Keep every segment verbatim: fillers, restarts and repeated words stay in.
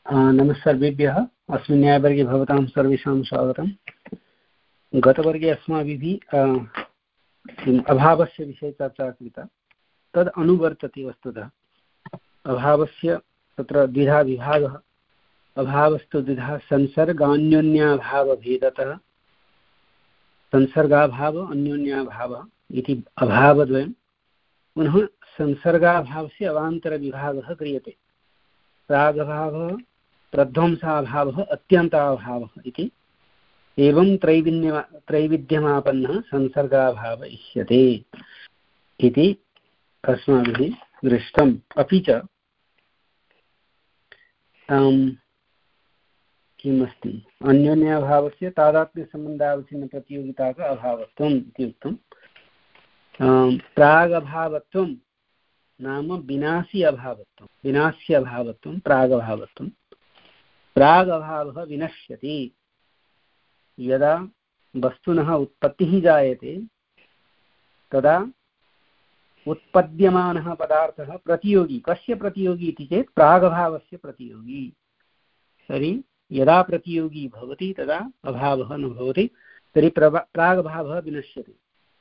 नमस्सर्वेभ्यः। अस्मिन् न्यायवर्गे भवतां सर्वेषां स्वागतम्। गतवर्गे अस्माभिः किम् अभावस्य विषये चर्चा कृता। तद् अनुवर्तते वस्तुतः। अभावस्य तत्र द्विधा विभागः। अभावस्तु द्विधा संसर्गान्योन्याभावभेदतः संसर्गाभाव अन्योन्याभावः इति अभावद्वयं। पुनः संसर्गाभावस्य अवान्तरविभागः क्रियते। प्रागभावः प्रध्वंसाभावः अत्यन्ताभावः इति। एवं त्रैविध्य त्रैविध्यमापन्नः संसर्गाभाव इष्यते इति अस्माभिः दृष्टम्। अपि च किम् अस्ति अन्योन्याभावस्य तादात्म्यसम्बन्धावच्छिन्नप्रतियोगिताक अभावत्वम् इति उक्तम्। प्रागभावत्वं नाम विनाशी अभावत्वं विनाश्य अभावत्वं प्रागभावत्वं। प्रागभावः विनश्यति यदा वस्तुनः उत्पत्तिः जायते तदा उत्पद्यमानः पदार्थः प्रतियोगी। कस्य प्रतियोगी इति चेत् प्रागभावस्य प्रतियोगी। तर्हि यदा प्रतियोगी भवति तदा अभावः न भवति। तर्हि प्रागभावः विनश्यति।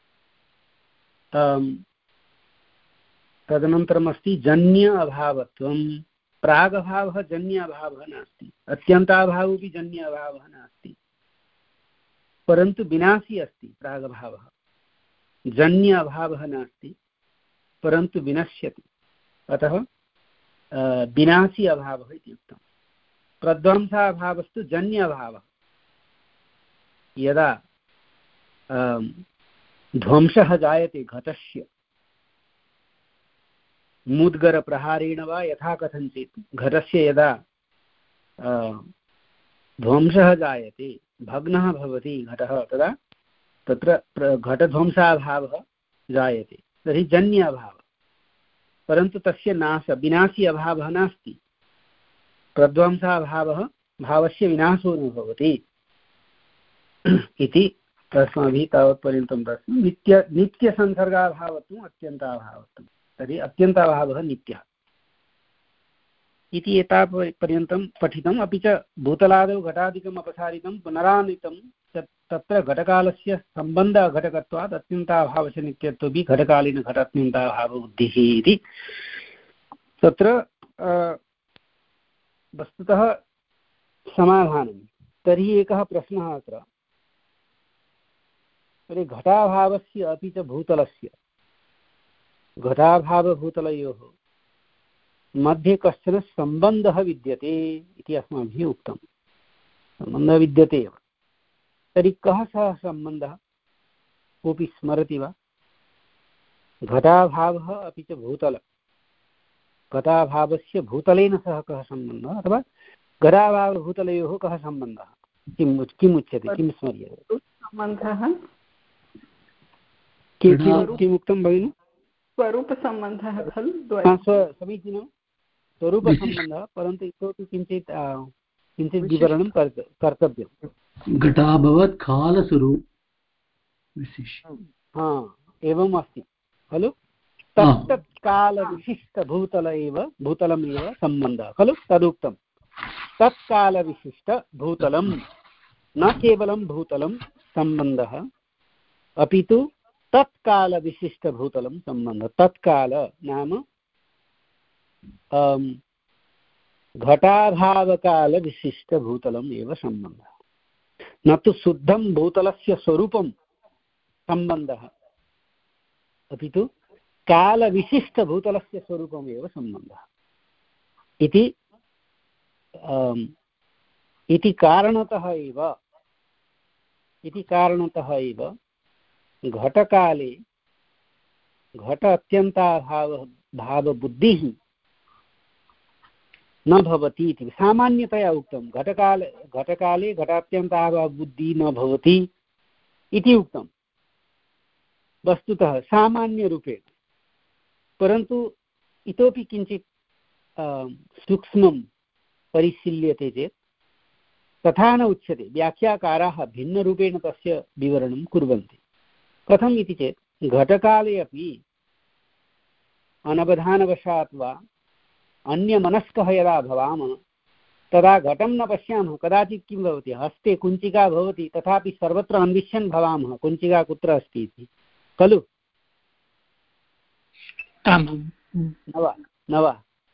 तदनन्तरम् अस्ति जन्य अभावत्वं। प्रागभावः जन्य अभावः नास्ति, अत्यन्ताभावोऽपि जन्य अभावः नास्ति, परन्तु विनाशी अस्ति। प्रागभावः जन्य अभावः नास्ति परन्तु विनश्यति, अतः विनाशी अभावः इति उक्तम्। प्रध्वंसाभावस्तु जन्य अभावः। यदा ध्वंसः जायते घटस्य मुद्गरप्रहारेण वा यथा कथञ्चित् घटस्य यदा ध्वंसः जायते भग्नः भवति घटः तदा तत्र घटध्वंसाभावः जायते। तर्हि जन्य अभावः, परन्तु तस्य नाश विनाशी अभावः नास्ति। प्रध्वंसाभावः भावस्य विनाशो न भवति इति अस्माभिः तावत्पर्यन्तं प्रश्नं। नित्य नित्यसंसर्गाभावत्वम् अत्यन्ताभावत्वम्। तर्हि अत्यन्ताभावः नित्यः इति एतावत्पर्यन्तं पठितम्। अपि च भूतलादौ घटादिकम् अपसारितं पुनरानीतं तत्र घटकालस्य सम्बन्धघटकत्वात् अत्यन्ताभावस्य नित्यत्वपि घटकालीन घटात्यन्ताभावबुद्धिः इति। तत्र वस्तुतः समाधानं। तर्हि एकः प्रश्नः अत्र, तर्हि घटाभावस्य अपि च भूतलस्य घटाभावभूतलयोः मध्ये कश्चन सम्बन्धः विद्यते इति अस्माभिः उक्तं। सम्बन्धः विद्यते एव। तर्हि कः सः सम्बन्धः, कोऽपि स्मरति वा? घटाभावः अपि च भूतल घटाभावस्य भूतलेन सह कः सम्बन्धः, अथवा घटाभावभूतलयोः कः सम्बन्धः, किम् किम् उच्यते, किं स्मर्यते? सम्बन्धः किमुक्तं भगिनि? स्वरूपसम्बन्धः खलु? समीचीनं, स्वरूपसम्बन्धः, परन्तु इतोपि किञ्चित् किञ्चित् विवरणं कर्तव्यं। घटाभवत् कालस्वरूप हा एवम् अस्ति खलु। तत्तत्कालविशिष्टभूतल एव भूतलमेव सम्बन्धः खलु, तदुक्तं। तत्कालविशिष्टभूतलं, न केवलं भूतलं सम्बन्धः, अपि तु तत्कालविशिष्टभूतलं सम्बन्धः। तत्काल नाम घटाभावकालविशिष्टभूतलम् एव सम्बन्धः, न तु शुद्धं भूतलस्य स्वरूपं सम्बन्धः, अपि तु कालविशिष्टभूतलस्य स्वरूपम् एव सम्बन्धः इति इति कारणतः एव इति कारणतः एव घटकाले घट अत्यन्ताभाव भावबुद्धिः न भवति इति सामान्यतया उक्तं। घटकाले घटकाले घटात्यन्ताभावबुद्धिः न भवति इति उक्तं वस्तुतः सामान्यरूपेण, परन्तु इतोपि किञ्चित् सूक्ष्मं परिशील्यते चेत् तथा न उच्यते। व्याख्याकाराः भिन्नरूपेण तस्य विवरणं कुर्वन्ति। कथम् इति चेत् घटकाले अपि अनवधानवशात् वा अन्यमनस्कः यदा भवामः तदा घटं न पश्यामः कदाचित् किं भवति हस्ते कुञ्चिका भवति तथापि सर्वत्र अन्विष्यन् भवामः कुञ्चिका कुत्र अस्ति इति खलु न वा न वा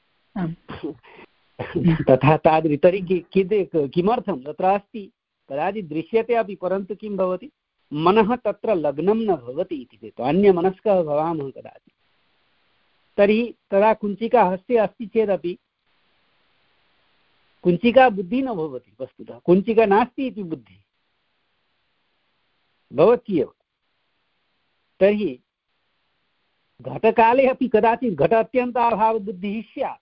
तथा तादृश तर्हि किमर्थं तत्र अस्ति कदाचित् दृश्यते अपि परन्तु किं भवति मनः तत्र लग्नं न भवति इति चेत् अन्यमनस्कः भवामः कदाचित् तर्हि तदा कुञ्चिका हस्ते अस्ति चेदपि कुञ्चिका बुद्धिः न भवति वस्तुतः कुञ्चिका नास्ति इति बुद्धिः भवति एव तर्हि घटकाले अपि कदाचित् घट अत्यन्ताभावबुद्धिः स्यात्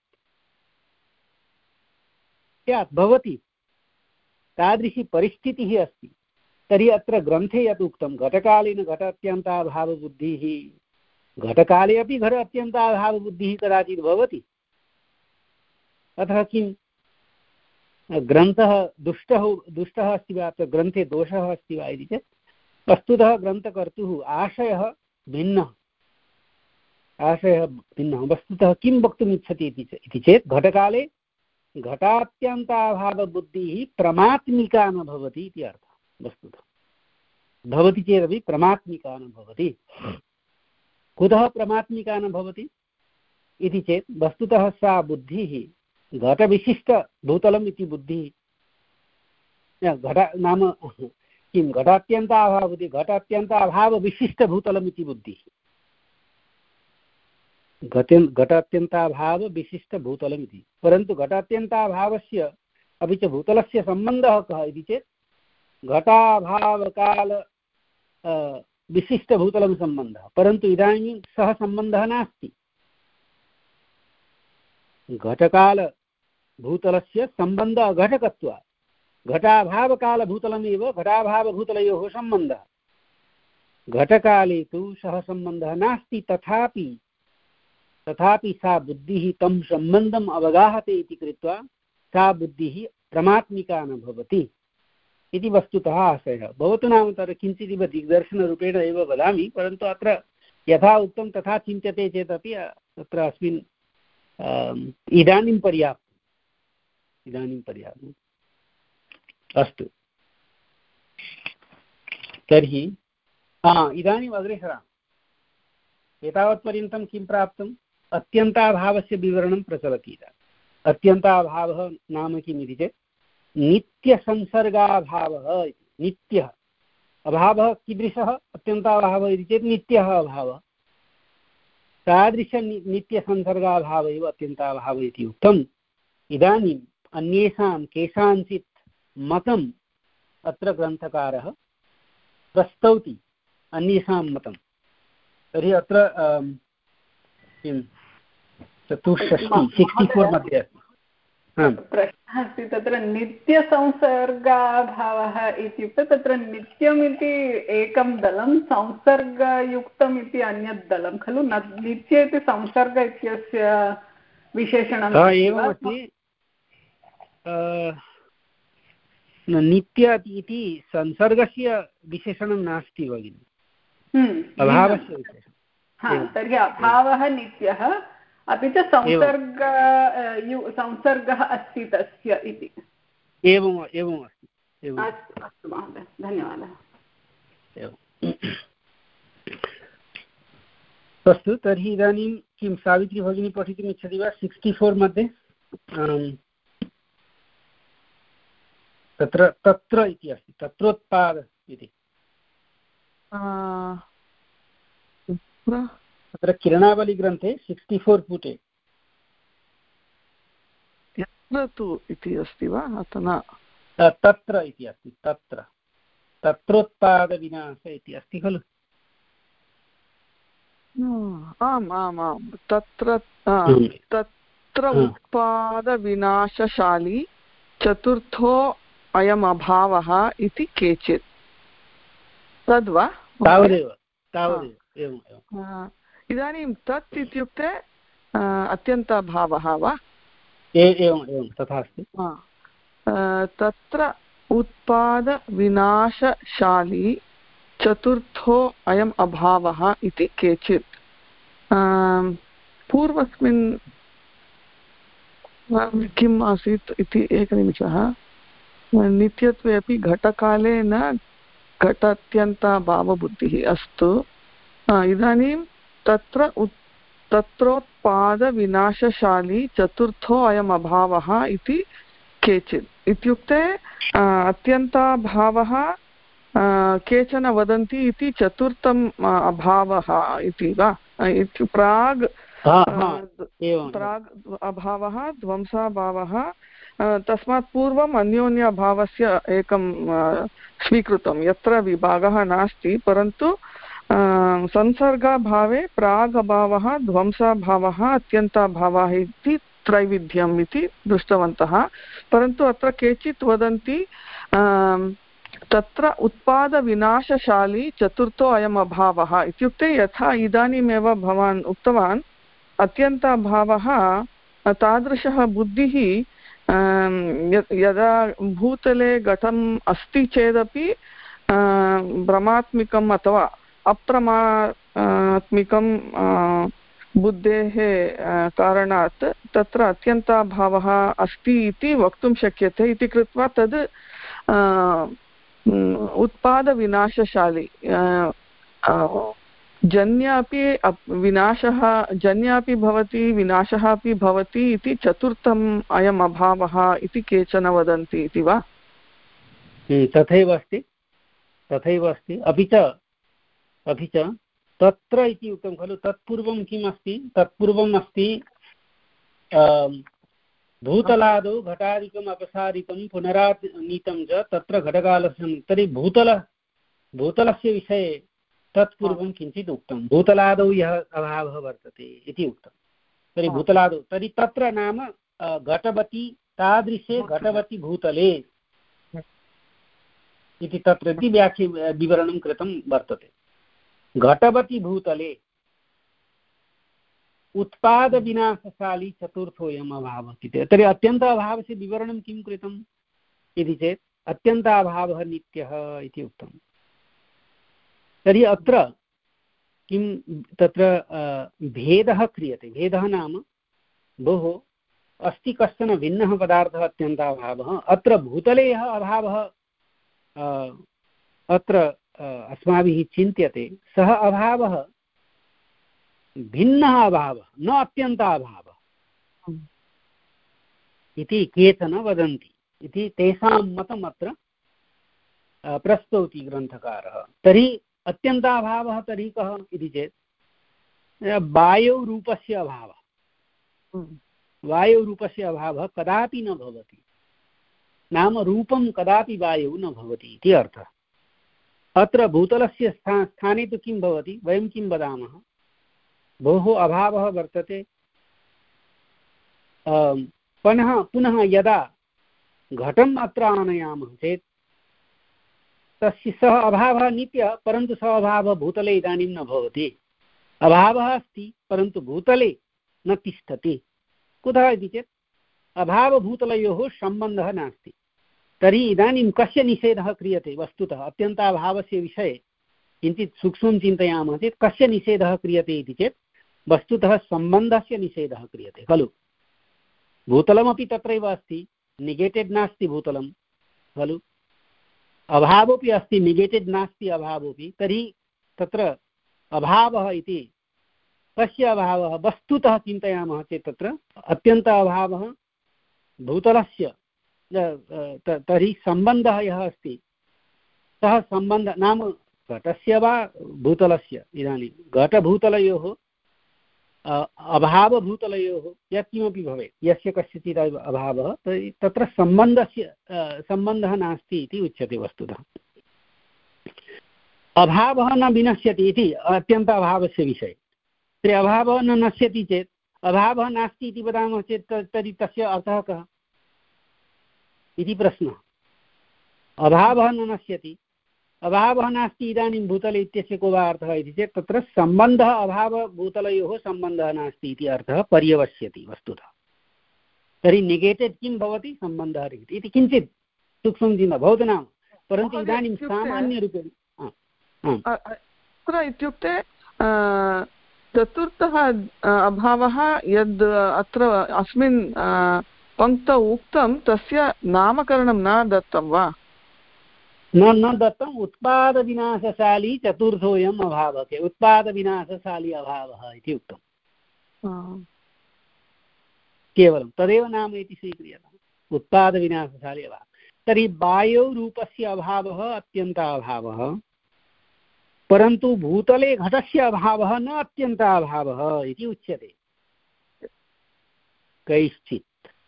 स्यात् भवति तादृशी परिस्थितिः अस्ति तर्हि अत्र ग्रन्थे यत् उक्तं घटकालेन घट अत्यन्ताभावबुद्धिः घटकाले अपि घट अत्यन्ताभावबुद्धिः कदाचित् भवति अतः किं ग्रन्थः दुष्टः दुष्टः अस्ति वा अत्र ग्रन्थे दोषः अस्ति वा इति चेत् वस्तुतः ग्रन्थकर्तुः आशयः भिन्नः आशयः भिन्नः वस्तुतः किं वक्तुम् इच्छति इति चेत् घटकाले घटात्यन्ताभावबुद्धिः प्रमात्मिका न भवति इति अर्थः वस्तुतः भवति चेदपि प्रमात्मिका न भवति कुतः प्रमात्मिका न भवति इति चेत् वस्तुतः सा बुद्धिः घटविशिष्टभूतलम् इति बुद्धिः घट नाम किं घटात्यन्ताभावबुद्धिः घटात्यन्ताभावविशिष्टभूतलम् इति बुद्धिः घटे घटात्यन्ताभावविशिष्टभूतलम् इति परन्तु घटात्यन्ताभावस्य अपि च भूतलस्य सम्बन्धः कः इति चेत् घटाभावकाल विशिष्टभूतलं सम्बन्धः परन्तु इदानीं सः सम्बन्धः नास्ति घटकालभूतलस्य सम्बन्धः अघटकत्वात् घटाभावकालभूतलमेव घटाभावभूतलयोः सम्बन्धः घटकाले तु सः सम्बन्धः नास्ति तथापि तथापि सा बुद्धिः तं सम्बन्धम् अवगाहते इति कृत्वा सा बुद्धिः प्रमात्मिका न भवति इति वस्तुतः आशयः भवतु नाम तत्र किञ्चिदिव दिग्दर्शनरूपेण एव वदामि परन्तु अत्र यथा उक्तं तथा चिन्त्यते चेदपि तत्र अस्मिन् इदानीं पर्याप्तम् इदानीं पर्याप्तम् अस्तु तर्हि इदानीम् अग्रे सरामः एतावत्पर्यन्तं किं प्राप्तम् अत्यन्ताभावस्य विवरणं प्रचलति अत्यन्ताभावः नाम किम् इति चेत् नित्यसंसर्गाभावः इति नित्यः अभावः कीदृशः अत्यन्ताभावः इति चेत् नित्यः अभावः तादृश नित्यसंसर्गाभावः एव अत्यन्ताभावः इति उक्तम् इदानीम् अन्येषां केषाञ्चित् मतम् अत्र ग्रन्थकारः प्रस्तौति अन्येषां मतं तर्हि अत्र किं चतुष्षष्टि सिक्स्टि फोर् मध्ये अस्ति प्रश्नः अस्ति तत्र नित्यसंसर्गाभावः इत्युक्ते तत्र नित्यमिति एकं दलं संसर्गयुक्तम् इति अन्यत् दलं खलु न नित्य इति संसर्ग इत्यस्य विशेषणम् एवमस्ति नित्य इति संसर्गस्य विशेषणं नास्ति भगिनि अभावस्य विशेषणं तर्हि अभावः नित्यः अपि च संसर्ग संसर्गः अस्ति तस्य इति एवम् एवम् अस्ति अस्तु अस्तु महोदय धन्यवादः अस्तु तर्हि इदानीं किं सावित्री भगिनी पठितुम् इच्छति वा सिक्स्टि फोर् मध्ये तत्र तत्र इति अस्ति तत्रोत्पाद इति तत्र किरणावलिग्रन्थे सिक्स्टि फोर् पुटे यत्र तु इति अस्ति वा अथवा तत्र इति अस्ति तत्र तत्रोत्पादविनाश इति अस्ति खलु आम् आम् आम् तत्र तत्र उत्पादविनाशशाली चतुर्थो अयम् अभावः इति केचित् तद्वा तावदेव तावदेव एवम् एवम् इदानीं तत् इत्युक्ते अत्यन्ताभावः वा एवम् एवं तथा अस्ति तत्र उत्पादविनाशशाली चतुर्थो अयम् अभावः इति केचित् पूर्वस्मिन् किम् आसीत् इति एकनिमिषः। नित्यत्वे अपि घटकाले न घटात्यन्ताभावबुद्धिः। अस्तु, इदानीं तत्र उत् तत्रोत्पादविनाशशाली चतुर्थो अयम् अभावः इति केचित्। इत्युक्ते अत्यन्ताभावः केचन वदन्ति इति चतुर्थम् अभावः इति वा? प्राग् प्राग् अभावः ध्वंसाभावः, तस्मात् पूर्वम् अन्योन्य अभावस्य एकं स्वीकृतं यत्र विभागः नास्ति, परन्तु संसर्गाभावे प्राग् अभावः ध्वंसाभावः अत्यन्ताभावः इति त्रैविध्यम् इति दृष्टवन्तः। परन्तु अत्र केचित् वदन्ति तत्र उत्पादविनाशशाली चतुर्थो अयम् अभावः। इत्युक्ते यथा इदानीमेव भवान् उक्तवान्, अत्यन्ताभावः तादृशः बुद्धिः यदा भूतले घटम् अस्ति चेदपि भ्रमात्मिकम् अथवा अप्रमात्मिकं बुद्धेः कारणात् तत्र अत्यन्ताभावः अस्ति इति वक्तुं शक्यते इति कृत्वा तद् उत्पादविनाशशाली, जन्य अपि विनाशः जन्य अपि भवति विनाशः अपि भवति इति चतुर्थम् अयम् अभावः इति केचन वदन्ति इति वा? तथैव अस्ति तथैव अस्ति अपि च अपि च तत्र इति उक्तं खलु, तत्पूर्वं किम् अस्ति? तत्पूर्वम् अस्ति भूतलादौ घटादिकम् अपसारितं पुनरानीतं च तत्र घटकालस्य। तर्हि भूतल भूतलस्य विषये तत्पूर्वं किञ्चित् उक्तं, भूतलादौ यः अभावः वर्तते इति उक्तं। तर्हि भूतलादौ, तर्हि तत्र नाम घटवती तादृशे घटवती भूतले इति तत्र व्याख्या विवरणं कृतं वर्तते। घटवती भूतले उत्पादविनाशशाली चतुर्थोऽयम् अभावः इति। तर्हि अत्यन्त अभावस्य विवरणं किं कृतम् इति चेत् अत्यन्ताभावः नित्यः इति उक्तं। तर्हि अत्र किं तत्र भेदः क्रियते। भेदः नाम भोः अस्ति कश्चन भिन्नः पदार्थः अत्यन्ताभावः, अत्र भूतले यः अभावः अत्र अस्माभिः चिन्त्यते सः अभावः भिन्नः अभावः, न अत्यन्ताभावः इति केचन वदन्ति इति तेषां मतम् अत्र प्रस्तौति ग्रन्थकारः। तर्हि अत्यन्ताभावः तर्हि कः इति चेत् वायोरूपस्य अभावः। वायोरूपस्य अभावः कदापि न भवति, नाम रूपं कदापि वायौ न भवति इति अर्थः। अत्र भूतलस्य स्था स्थाने तु किं भवति? वयं किं वदामः? भोः अभावः वर्तते, पुनः पुनः यदा घटम् अत्र आनयामः चेत् तस्य सः अभावः नित्यः, परन्तु सः अभावः भूतले इदानीं न भवति। अभावः अस्ति परन्तु भूतले न तिष्ठति। कुतः इति चेत् अभावभूतलयोः सम्बन्धः नास्ति। तर्हि इदानीं कस्य निषेधः क्रियते? वस्तुतः अत्यन्ताभावस्य विषये किञ्चित् सूक्ष्मं चिन्तयामः चेत् कस्य निषेधः क्रियते इति चेत् वस्तुतः सम्बन्धस्य निषेधः क्रियते खलु। भूतलमपि तत्रैव अस्ति, निगेटेड् नास्ति भूतलं खलु। अभावोपि अस्ति, निगेटेड् नास्ति अभावोपि। तर्हि तत्र अभावः इति कस्य अभावः? वस्तुतः चिन्तयामः चेत् तत्र अत्यन्त अभावः भूतलस्य। तर्हि सम्बन्धः यः अस्ति सः सम्बन्धः नाम घटस्य वा भूतलस्य, इदानीं घटभूतलयोः अभावभूतलयोः यत्किमपि भवेत्, यस्य कस्यचित् अभावः, तर्हि तत्र सम्बन्धस्य सम्बन्धः नास्ति इति उच्यते वस्तुतः। अभावः न विनश्यति इति अत्यन्त अभावस्य विषये। तर्हि अभावः न नश्यति चेत्, अभावः नास्ति इति वदामः चेत् तर्हि तस्य अर्थः कः इति प्रश्नः। अभावः न नश्यति, अभावः नास्ति इदानीं भूतले इत्यस्य को वा अर्थः इति चेत् तत्र सम्बन्धः अभावभूतलयोः सम्बन्धः नास्ति इति अर्थः पर्यवस्यति वस्तुतः। तर्हि निगेटेड् किं भवति? सम्बन्धः इति किञ्चित् सूक्ष्मं चिन्ता भवतु नाम, परन्तु इदानीं सामान्यरूपेण अत्र इत्युक्ते चतुर्थः अभावः यद् अत्र अस्मिन् पङ्क्तौ उक्तं तस्य नामकरणं न दत्तं वा? न न दत्तम्। उत्पादविनाशशाली चतुर्थोऽयम् अभावः, उत्पादविनाशशाली अभावः इति उक्तम्। केवलं तदेव नाम इति स्वीक्रियते, उत्पादविनाशशाली अभावः। तर्हि वायोरूपस्य अभावः अत्यन्ताभावः, परन्तु भूतले घटस्य अभावः न अत्यन्ताभावः इति उच्यते कैश्चित्।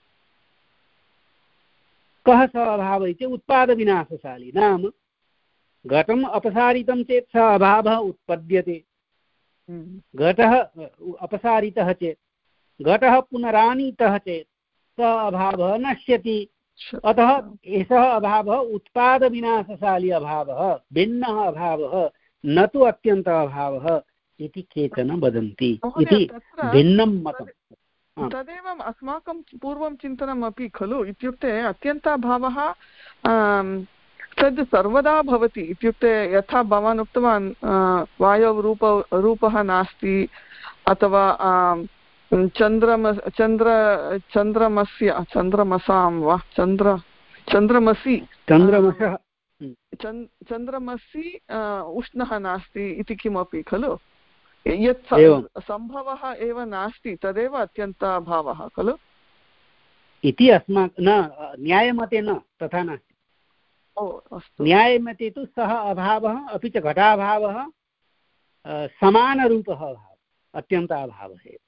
कः स अभावः इति उत्पादविनाशशाली, नाम घटम् अपसारितं चेत् स अभावः उत्पद्यते, घटः अपसारितः चेत्, घटः पुनरानीतः चेत् स अभावः नश्यति। अतः एषः अभावः उत्पादविनाशशाली अभावः, भिन्नः अभावः, न तु अत्यन्त अभावः इति केचन वदन्ति इति भिन्नं मतम्। तदेव अस्माकं पूर्वं चिन्तनम् अपि खलु, इत्युक्ते अत्यन्ताभावः तद् सर्वदा भवति। इत्युक्ते यथा भवान् उक्तवान् वायोः रूप रूपः नास्ति, अथवा चन्द्रम चन्द्र चन्द्रमस्य चन्द्रमसां वा चन्द्र चन्द्रमसि चन्द्रमसः चन्द्रमसि उष्णः नास्ति इति किमपि खलु, यत् सम्भवः एव नास्ति तदेव अत्यन्ताभावः खलु इति अस्माकं न न्यायमते न तथा नास्ति। ओ अस्तु। न्यायमते तु सः अभावः अपि च घटाभावः समानरूपः अभावः, अत्यन्ताभावः एव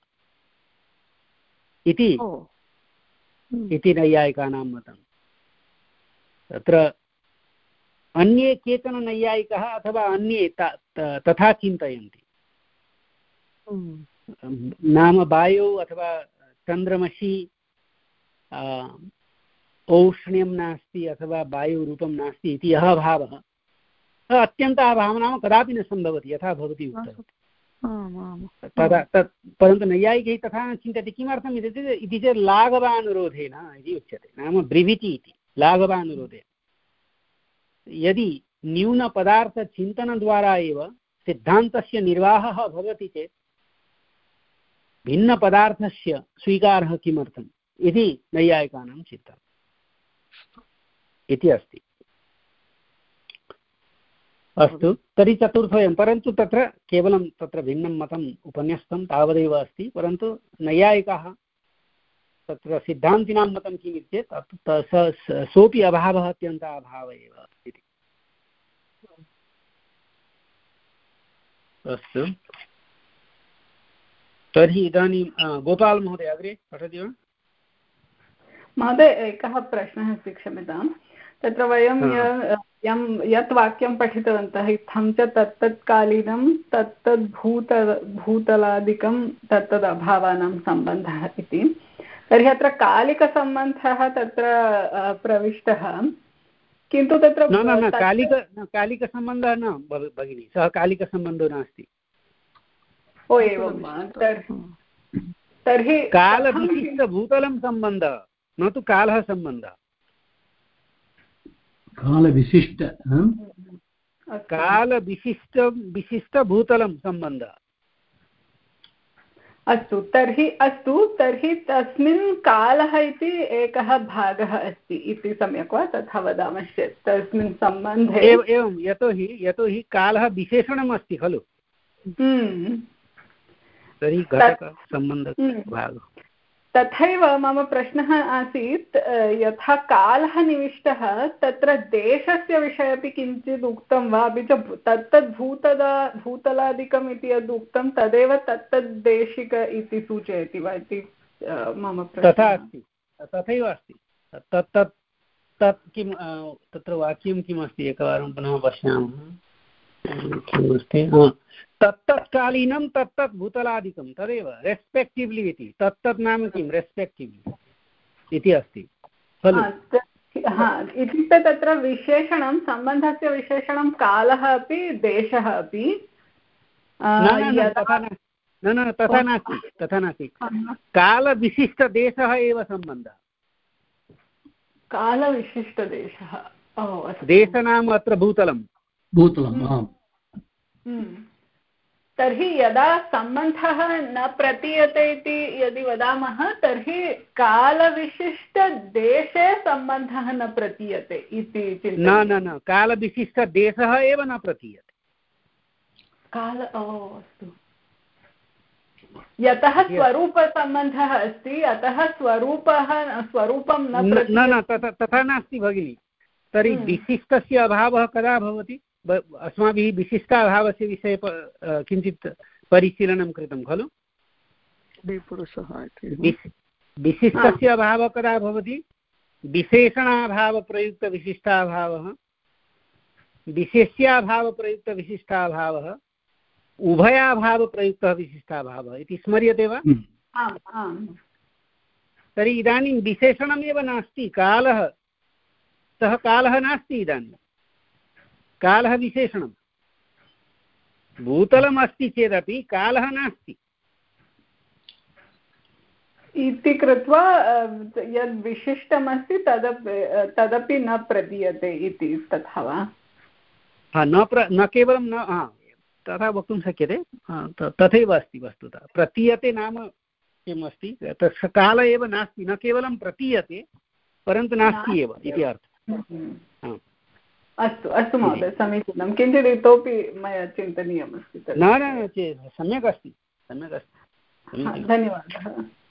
इति इति नैयायिकानां मतं। तत्र अन्ये केचन नैयायिकाः अथवा अन्ये तथा चिन्तयन्ति, नाम वायौ अथवा चन्द्रमसि औष्ण्यं नास्ति अथवा वायुरूपं नास्ति इति यः भावः अत्यन्ताभावः नाम कदापि न सम्भवति, यथा भवती उक्तवती तदा तत्। परन्तु नैयायिकैः तथा न चिन्तयति। किमर्थम् इति चेत् लाघवानुरोधेन इति उच्यते, नाम ब्रिविति इति लाघवानुरोधेन। यदि न्यूनपदार्थचिन्तनद्वारा एव सिद्धान्तस्य निर्वाहः भवति चेत् भिन्नपदार्थस्य स्वीकारः किमर्थम् इति नैयायिकानां चिन्तनम् इति अस्ति। अस्तु, तर्हि चतुर्थोऽयं, परन्तु तत्र केवलं तत्र भिन्नं मतम् उपन्यस्तं तावदेव अस्ति। परन्तु नैयायिकाः तत्र सिद्धान्तिनां मतं किम् इति चेत् सोऽपि अभावः अत्यन्ताभावः एव इति। अस्तु, तर्हि इदानीं गोपालमहोदय अग्रे पठति वा? महोदय, एकः प्रश्नः अस्ति, क्षम्यतां। तत्र वयं यं यत् वाक्यं पठितवन्तः, इत्थं च तत्तत्कालीनं तत्तद्भूत भूतलादिकं तत्तद् अभावानां सम्बन्धः इति। तर्हि अत्र कालिकसम्बन्धः तत्र प्रविष्टः, किन्तु तत्र न न कालिक कालिकसम्बन्धः न भगिनी, सः कालिकसम्बन्धो नास्ति। ओ एवं वा? तर्हि कालविशिष्टभूतलं सम्बन्धः, न तु कालः सम्बन्धः। कालविशिष्ट कालविशिष्ट विशिष्टभूतलं सम्बन्धः। अस्तु, तर्हि अस्तु तर्हि तस्मिन् कालः इति एकः भागः अस्ति इति सम्यक् वा? तथा वदामश्चेत् तस्मिन् सम्बन्धे एवं, यतोहि यतोहि कालः विशेषणम् अस्ति खलु, तर्हि घटकसम्बन्धभागः। तथैव मम प्रश्नः आसीत्, यथा कालः निविष्टः तत्र देशस्य विषये अपि किञ्चित् उक्तं वा? अपि च तत्तद् भूतला भूतलादिकम् इति यद् उक्तं तदेव तत्तद्देशिक इति सूचयति वा इति मम प्रश्नः। तथा अस्ति, तथैव अस्ति। तत् तत् तत् किं तत्र वाक्यं किमस्ति एकवारं पुनः पश्यामः, किमस्ति? तत्तत्कालीनं तत्तत् भूतलादिकं तदेव रेस्पेक्टिव्लि इति। तत्तत् नाम किं? रेस्पेक्टिव्लि इति अस्ति खलु। इत्युक्ते तत्र विशेषणं, सम्बन्धस्य विशेषणं कालः अपि देशः अपि। न न तथा नास्ति, तथा नास्ति। कालविशिष्टदेशः एव सम्बन्धः। कालविशिष्टदेशः, देश नाम अत्र भूतलं। भूतलम् तर्हि यदा सम्बन्धः न प्रतीयते इति यदि वदामः तर्हि कालविशिष्टदेशे सम्बन्धः न प्रतीयते इति न न न कालविशिष्टदेशः एव न प्रतीयते काल अस्तु यतः स्वरूपसम्बन्धः अस्ति अतः स्वरूपः स्वरूपं न न न तथा नास्ति भगिनि तर्हि विशिष्टस्य अभावः कदा भवति अस्माभिः विशिष्टाभावस्य विषये किञ्चित् परिशीलनं कृतं खलु विशिष्टस्य अभावः कदा भवति विशेषणाभावप्रयुक्तविशिष्टाभावः विशेष्याभावप्रयुक्तविशिष्टाभावः उभयाभावप्रयुक्तः विशिष्टाभावः इति स्मर्यते वा तर्हि इदानीं विशेषणमेव नास्ति कालः सः कालः नास्ति इदानीं कालः विशेषणं भूतलम् अस्ति चेदपि कालः नास्ति इति कृत्वा यद् विशिष्टमस्ति तदपि तदपि न प्रतीयते इति तथा वा न प्र न केवलं न तथा वक्तुं शक्यते तथैव अस्ति वस्तुतः प्रतीयते नाम किम् अस्ति तस्य काल एव नास्ति न केवलं प्रतीयते परन्तु नास्ति एव इति अर्थः अस्तु अस्तु महोदय समीचीनं किञ्चित् इतोपि मया चिन्तनीयमस्ति न न सम्यक् अस्ति सम्यक् अस्ति धन्यवादः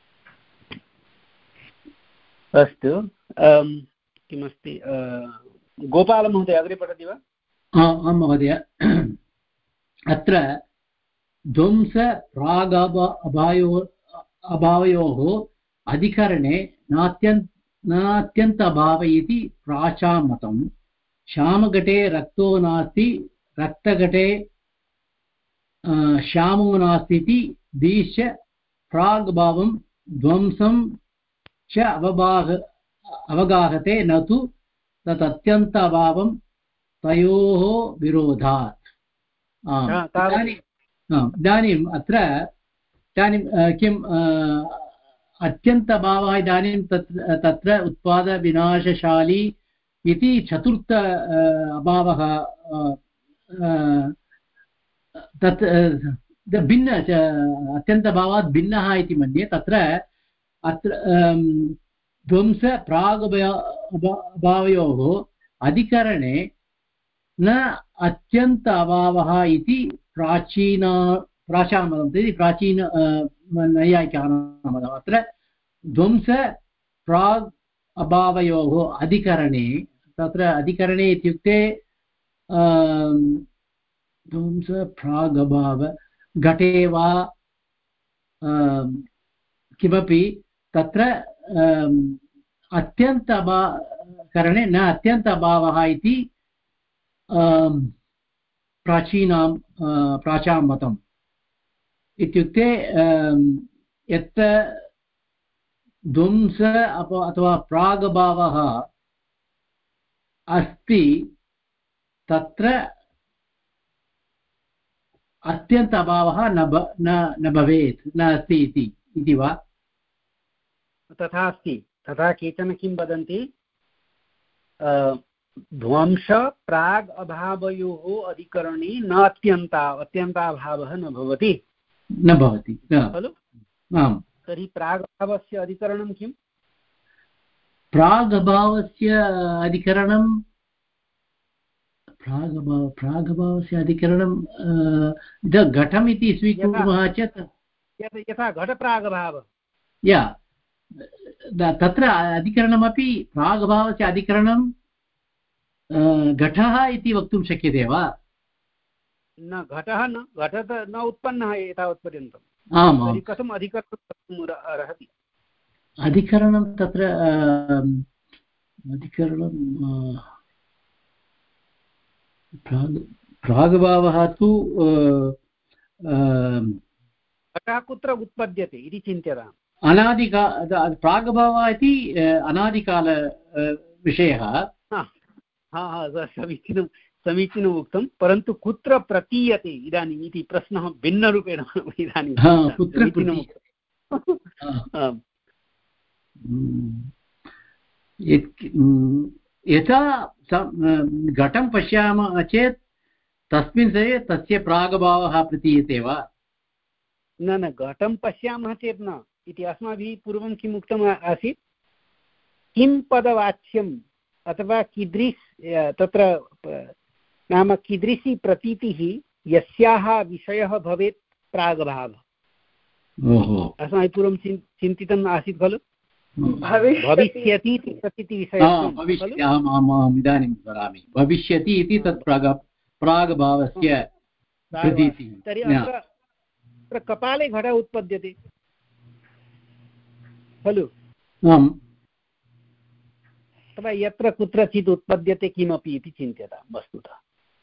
अस्तु किमस्ति गोपालमहोदय अग्रे पठति वा आं महोदय अत्र ध्वंस प्रागभ अभायो अभावयोः अधिकरणे नात्यन्त नात्यन्त अभाव इति प्राचामतं श्यामघटे रक्तो नास्ति रक्तघटे श्यामो नास्ति इति दीश्य प्राग्भावं ध्वंसं च अवभाग अवगाहते न तु तत् अत्यन्त अभावं तयोः विरोधात् इदानीम् अत्र इदानीं किम् अत्यन्त अभावः इदानीं तत्र तत्र उत्पादविनाशशाली इति चतुर्थ अभावः तत् भिन्न अत्यन्त अभावात् भिन्नः इति मन्ये तत्र अत्र ध्वंस प्रागभावयोः अधिकरणे न अत्यन्त अभावः इति प्राचीन प्राचामतम् इति प्राचीन नैयायिकानां अत्र ध्वंस प्राग् अभावयोः अधिकरणे तत्र अधिकरणे इत्युक्ते ध्वंस प्राग् अभाव घटे वा किमपि तत्र अत्यन्त अभावकरणे न अत्यन्त अभावः इति प्राचीनां प्राचां मतम् इत्युक्ते यत् ध्वंस अथवा प्रागभावः अस्ति तत्र अत्यन्त अभावः न न भवेत् न अस्ति इति इति वा तथा अस्ति तथा केचन किं वदन्ति ध्वंस प्राग् अभावयोः अधिकरणे न अत्यन्ता अत्यन्ताभावः न भवति न भवति खलु आम् तर्हि प्रागभावस्य अधिकरणं किम् प्रागभावस्य अधिकरणं प्रागभाव प्रागभावस्य अधिकरणं घटम् इति स्वीकुर्मः चेत् यथा घटप्रागभावः या तत्र अधिकरणमपि प्रागभावस्य अधिकरणं घटः इति वक्तुं शक्यते वा न घटः न घटः न उत्पन्नः एतावत्पर्यन्तम् आम् तर्हि कथम् अधिकरणं कर्तुम् अर्हति अधिकरणं तत्र अधिकरणं प्रागभावः तु घटः कुत्र उत्पद्यते इति चिन्त्यताम् अनादिका प्रागभावः इति अनादिकाल विषयः हा हा समीचीनं समीचीनम् उक्तं परन्तु कुत्र प्रतीयते इदानीम् इति प्रश्नः भिन्नरूपेण इदानीं यथा घटं पश्यामः चेत् तस्मिन् समये तस्य प्रागभावः प्रतीयते वा? न न घटं पश्यामः चेत् न इति अस्माभिः पूर्वं किम् उक्तम् आसीत् किं पदवाच्यम् अथवा कीदृश तत्र नाम कीदृशी प्रतीतिः यस्याः विषयः भवेत् प्रागभावः। अस्माभिः पूर्वं चिन् चिन्तितम् आसीत् खलु भविष्यति इति प्रतीतिविषयः। इदानीं वदामि भविष्यति इति तत् प्राग प्रागभावस्य प्रतीतिः। तर्हि अत्र कपाले घट उत्पद्यते खलु अथवा यत्र कुत्रचित् उत्पद्यते किमपि इति चिन्त्यता वस्तुतः।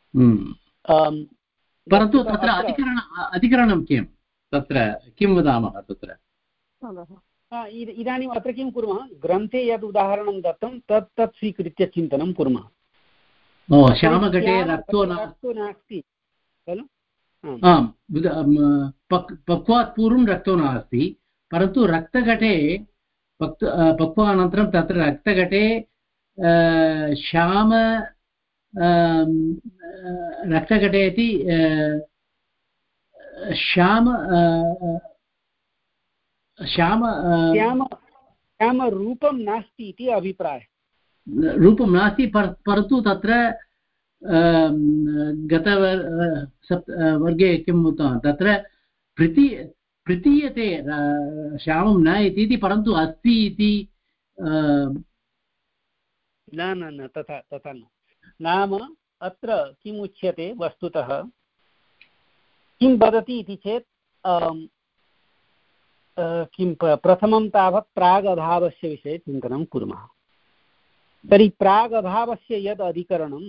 परन्तु तत्र अधिकरण अधिकरणं किं तत्र किं वदामः तत्र? इदानीम् अत्र किं कुर्मः ग्रन्थे यद् उदाहरणं दत्तं तत् तत् स्वीकृत्य चिन्तनं कुर्मः। ओ श्यामघटे रक्तो नास्ति खलु? आम् पक्वात् पूर्वं रक्तो नास्ति परन्तु रक्तघटे पक् पक्वानन्तरं तत्र रक्तघटे श्याम रक्तघटे इति श्याम श्याम श्यामरूपं नास्ति इति अभिप्रायः। रूपं नास्ति परन्तु तत्र गतवर् सप्त वर्गे किम् उक्तवान् तत्र प्रति प्रतीयते श्यामं न इति परन्तु अस्ति इति न न न तथा तथा न। नाम अत्र किम् उच्यते वस्तुतः किं वदति इति चेत् किं प्रथमं तावत् प्रागभावस्य विषये चिन्तनं कुर्मः। तर्हि प्रागभावस्य यद् अधिकरणं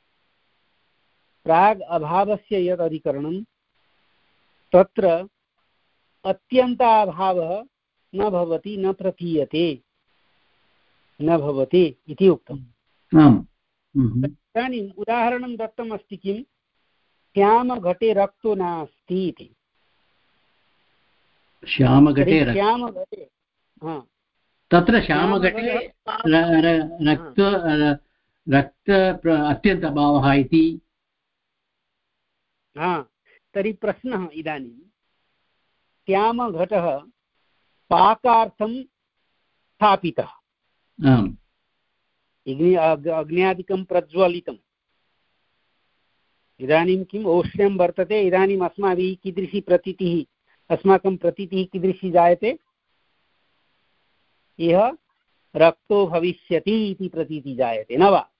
प्राग् अभावस्य यद् अधिकरणं तत्र अत्यन्ताभावः न भवति न प्रतीयते न भवति इति उक्तम्। इदानीम् उदाहरणं दत्तम् अस्ति किं श्यामघटे रक्तो नास्ति इति। श्यामघटे श्यामघटे तत्र श्यामघटे रक्त रक्त अत्यन्तभावः इति। हा तर्हि प्रश्नः इदानीं श्यामघटः पाकार्थं स्थापितः अग्न्यादिकं प्रज्वलितम् इदानीं किम् औष्ण्यं वर्तते इदानीम् अस्माभिः कीदृशी प्रतीतिः अस्माकं प्रतीतिः कीदृशी जायते इह रक्तो भविष्यति इति प्रतीतिः जायते न वा?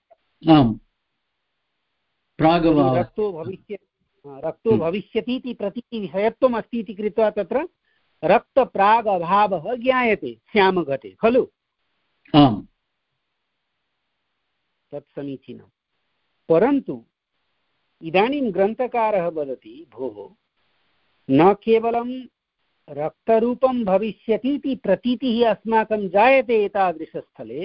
रक्तो भविष्यति रक्तो भविष्यति इति प्रतीतिविषयत्वम् अस्ति इति कृत्वा तत्र रक्तप्रागभावः ज्ञायते श्यामघटे खलु? तत् समीचीनं परन्तु इदानीं ग्रन्थकारः वदति भोः न केवलं रक्तरूपं भविष्यति इति प्रतीतिः अस्माकं जायते एतादृशस्थले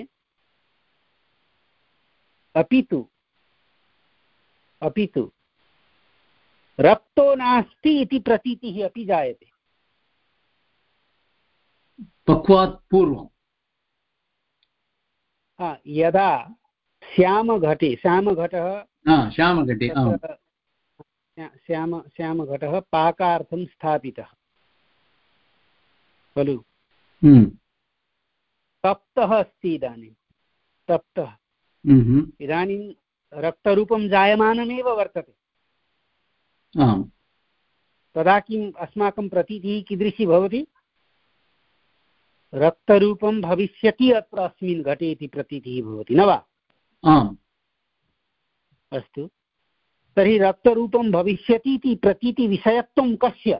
अपि तु अपि तु रक्तो नास्ति इति प्रतीतिः अपि जायते पक्वात् पूर्वं। यदा श्यामघटे श्यामघटः श्यामघटे श्याम श्यामघटः पाकार्थं स्थापितः खलु? तप्तः अस्ति इदानीं तप्तः इदानीं रक्तरूपं जायमानमेव वर्तते। तदा किम् अस्माकं प्रतीतिः कीदृशी भवति? रक्तरूपं भविष्यति अत्र अस्मिन् घटे इति प्रतीतिः भवति न वा? अस्तु तर्हि रक्तरूपं भविष्यति इति प्रतीतिविषयत्वं कस्य?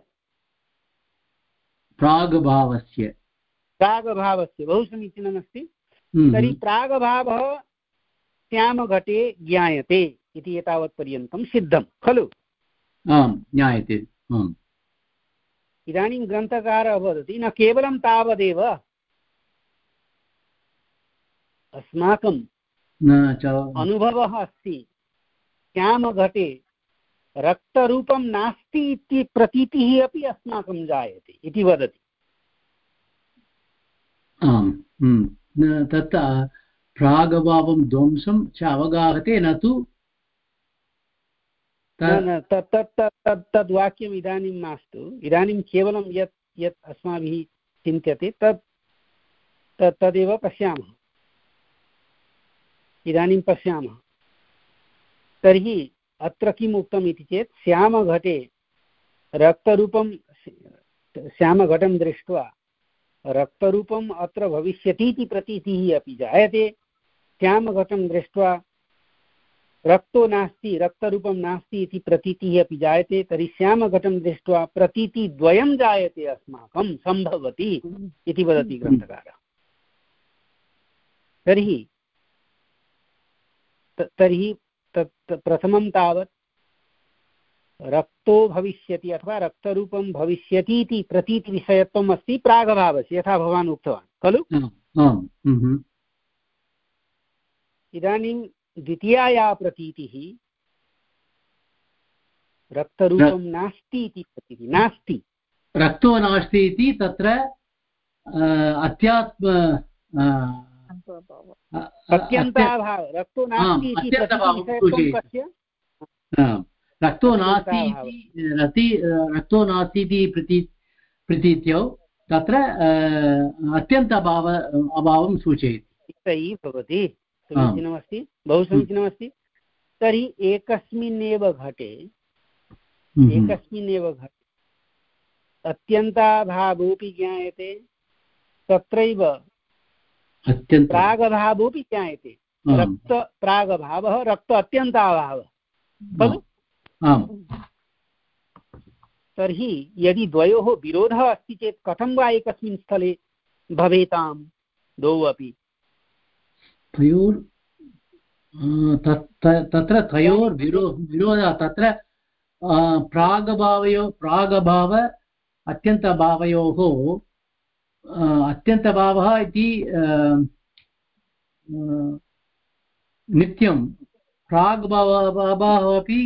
प्रागभावस्य। प्रागभावस्य बहु समीचीनमस्ति। तर्हि प्रागभावः श्यामघटे ज्ञायते इति एतावत्पर्यन्तं सिद्धं खलु? आम् ज्ञायते। इदानीं ग्रन्थकारः वदति न केवलं तावदेव अस्माकं अनुभवः अस्ति श्यामघटे रक्तरूपं नास्ति इति प्रतीतिः अपि अस्माकं जायते इति वदति। आम् तत् प्रागभावं ध्वंसं च अवगाहते न तु न तत् तत् तत् तद् वाक्यम् इदानीं मास्तु। इदानीं केवलं यत् यत् अस्माभिः चिन्त्यते तत् तत् तदेव पश्यामः। इदानीं पश्यामः तर्हि अत्र किम् उक्तम् इति चेत् श्यामघटे रक्तरूपं श्यामघटं दृष्ट्वा रक्तरूपम् अत्र भविष्यतीति प्रतीतिः अपि जायते। श्यामघटं दृष्ट्वा रक्तो नास्ति रक्तरूपं नास्ति इति प्रतीतिः अपि जायते। तर्हि श्यामघटं दृष्ट्वा प्रतीतिद्वयं जायते अस्माकं सम्भवति इति वदति ग्रन्थकारः। तर्हि तर्हि तत् प्रथमं तावत् रक्तो भविष्यति अथवा रक्तरूपं भविष्यति इति प्रतीतिविषयत्वम् अस्ति प्रागभावस्य, यथा भवान् उक्तवान् खलु। इदानीं द्वितीया या प्रतीतिः रक्तरूपं नास्ति इति प्रतीतिः, नास्ति रक्तो नास्ति इति तत्र अत्यात्म अत्यन्ताभाव रक्तो नास्ति इति प्रतीतिविषयत्वं कस्य रक्तो नास्ति इति रक्तो नास्ति इति प्रती प्रतीत्यौ तत्र अत्यन्त अभाव अभावं सूचयति। सही भवति, समीचीनमस्ति, बहु समीचीनमस्ति। तर्हि एकस्मिन्नेव घटे एकस्मिन्नेव घटे अत्यन्ताभावोऽपि ज्ञायते, तत्रैव प्रागभावोऽपि ज्ञायते। रक्त प्रागभावः रक्त अत्यन्ताभावः खलु। तर्हि यदि द्वयोः विरोधः अस्ति चेत् कथं वा एकस्मिन् स्थले भवेताम् द्वौ अपि। तयोर् तत्र तयोर्विरो विरोधः तत्र प्रागभावयो प्रागभाव अत्यन्तभावयोः अत्यन्तभावः इति नित्यं प्राग्भावः अपि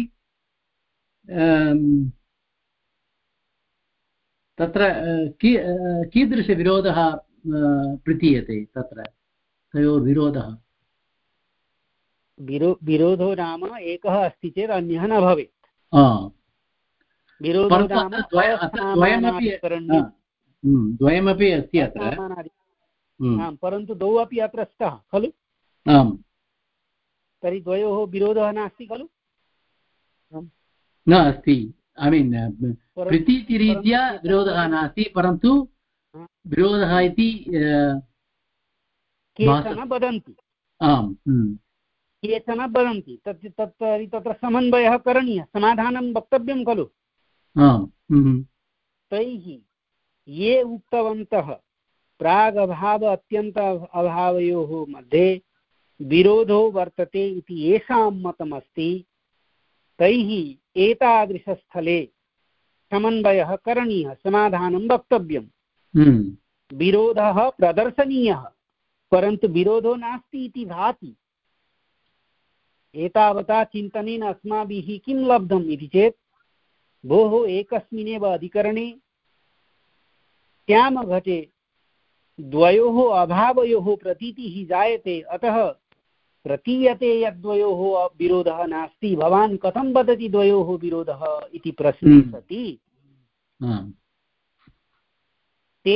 तत्र की कीदृशविरोधः प्रतीयते तत्र तयोर्विरोधः। विरो विरोधो नाम एकः अस्ति चेत् अन्यः न भवेत्। विरोधो नाम द्वयमपि अस्ति अत्र, परन्तु द्वौ अपि अत्र स्तः खलु। आम्, तर्हि द्वयोः विरोधः नास्ति खलु। न अस्ति, ऐ मीन् प्रतीतिरीत्या विरोधः नास्ति, परन्तु विरोधः इति केचन वदन्ति। आम्, केचन वदन्ति तत् तत् तत्र समन्वयः करणीयः, समाधानं वक्तव्यं खलु। तैः ये उक्तवन्तः प्रागभाव अत्यन्त अभावयोः मध्ये विरोधो वर्तते इति येषां मतमस्ति, तैः एतादृशस्थले समन्वयः करणीयः, समाधानं वक्तव्यं। विरोधः प्रदर्शनीयः, परन्तु विरोधो नास्ति इति भाति। एतावता चिन्तनेन अस्माभिः किं लब्धम् इति चेत्, भोः एकस्मिन्नेव अधिकरणे श्यामघटे द्वयोः अभावयोः प्रतीतिः जायते, अतः प्रतीयते यद्वयोः विरोधः नास्ति। भवान् कथं वदति द्वयोः विरोधः इति प्रश्ने सति ते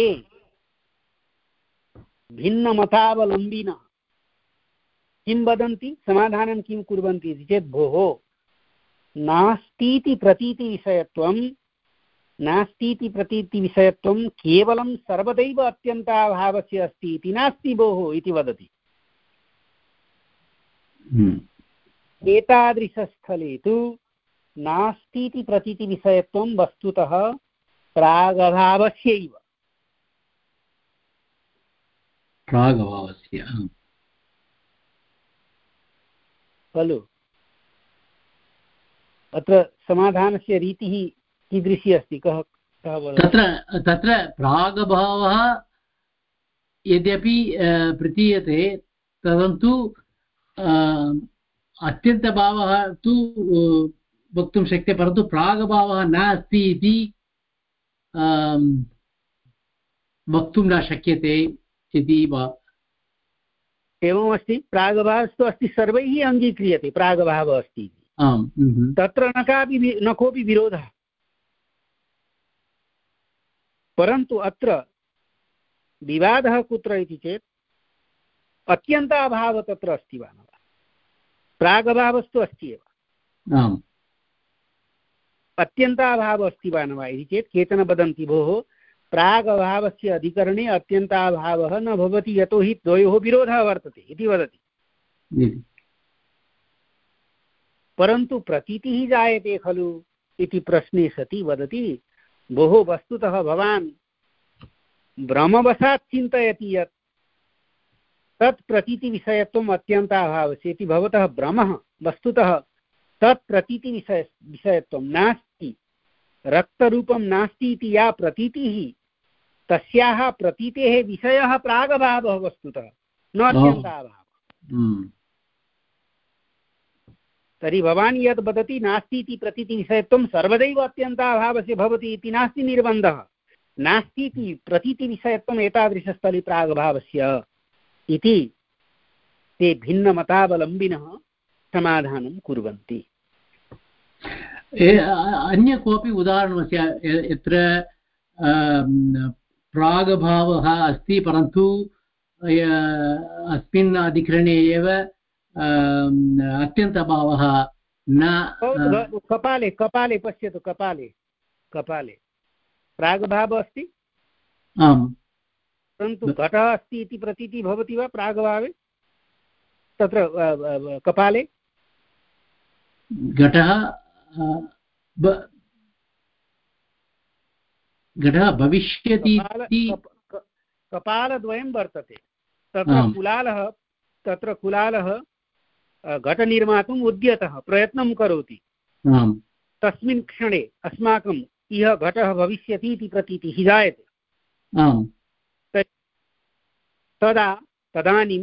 भिन्नमतावलम्बिनः किं वदन्ति, समाधानं किं कुर्वन्ति इति चेत्, भोः नास्तीति प्रतीतिविषयत्वं नास्तीति प्रतीतिविषयत्वं केवलं सर्वदैव अत्यन्ताभावस्य अस्ति इति नास्ति भोः इति वदति। एतादृशस्थले तु नास्तीति प्रतीतिविषयत्वं वस्तुतः प्रागभावस्यैव प्रागभावस्य खलु। अत्र समाधानस्य रीतिः कीदृशी अस्ति, कः कः वदति। तत्र तत्र प्रागभावः यद्यपि प्रतीयते, परन्तु अत्यन्तभावः तु वक्तुं शक्यते, परन्तु प्रागभावः नास्ति इति वक्तुं न शक्यते इति वा। एवमस्ति, प्रागभावस्तु अस्ति, सर्वैः अङ्गीक्रियते प्रागभावः अस्ति। तत्र न कापि न कोऽपि विरोधः, परन्तु अत्र विवादः कुत्र इति चेत् अत्यन्ताभावः तत्र अस्ति वा न वा। प्रागभावस्तु अस्ति एव, अत्यन्ताभावः अस्ति वा न वा इति चेत् केचन वदन्ति भोः प्रागभावस्य अधिकरणे अत्यन्ताभावः न भवति यतोहि द्वयोः विरोधः वर्तते इति वदति। परन्तु प्रतीतिः जायते खलु इति प्रश्ने सति वदति भोः वस्तुतः भवान् भ्रमवशात् चिन्तयति यत् तत् प्रतीतिविषयत्वम् अत्यन्ताभावस्य इति भवतः भ्रमः, वस्तुतः तत् प्रतीतिविषय विषयत्वं नास्ति, रक्तरूपं नास्ति इति या प्रतीतिः तस्याः प्रतीतेः विषयः प्रागभावः वस्तुतः न अत्यन्ताभावः। तर्हि भवान् यद् वदति नास्ति इति प्रतीतिविषयत्वं सर्वदैव अत्यन्ताभावस्य भवति इति नास्ति निर्बन्धः, नास्ति इति प्रतीतिविषयत्वम् एतादृशस्थले प्रागभावस्य इति ते भिन्नमतावलम्बिनः समाधानं कुर्वन्ति। अन्य कोऽपि उदाहरणमस्ति यत्र प्रागभावः अस्ति परन्तु अस्मिन् अधिकरणे एव अत्यन्तभावः न। कपाले कपाले पश्यतु, कपाले कपाले प्रागभावः अस्ति, आम्, परन्तु घटः अस्ति इति प्रतीतिः भवति वा प्रागभावे? तत्र कपाले घटः घटः भविष्यति। कपालद्वयं वर्तते, तत्र कुलालः तत्र कुलालः घटनिर्मातुम् उद्यतः प्रयत्नं करोति, तस्मिन् क्षणे अस्माकं इह घटः भविष्यति इति प्रतीतिः जायते। तदा तदानीं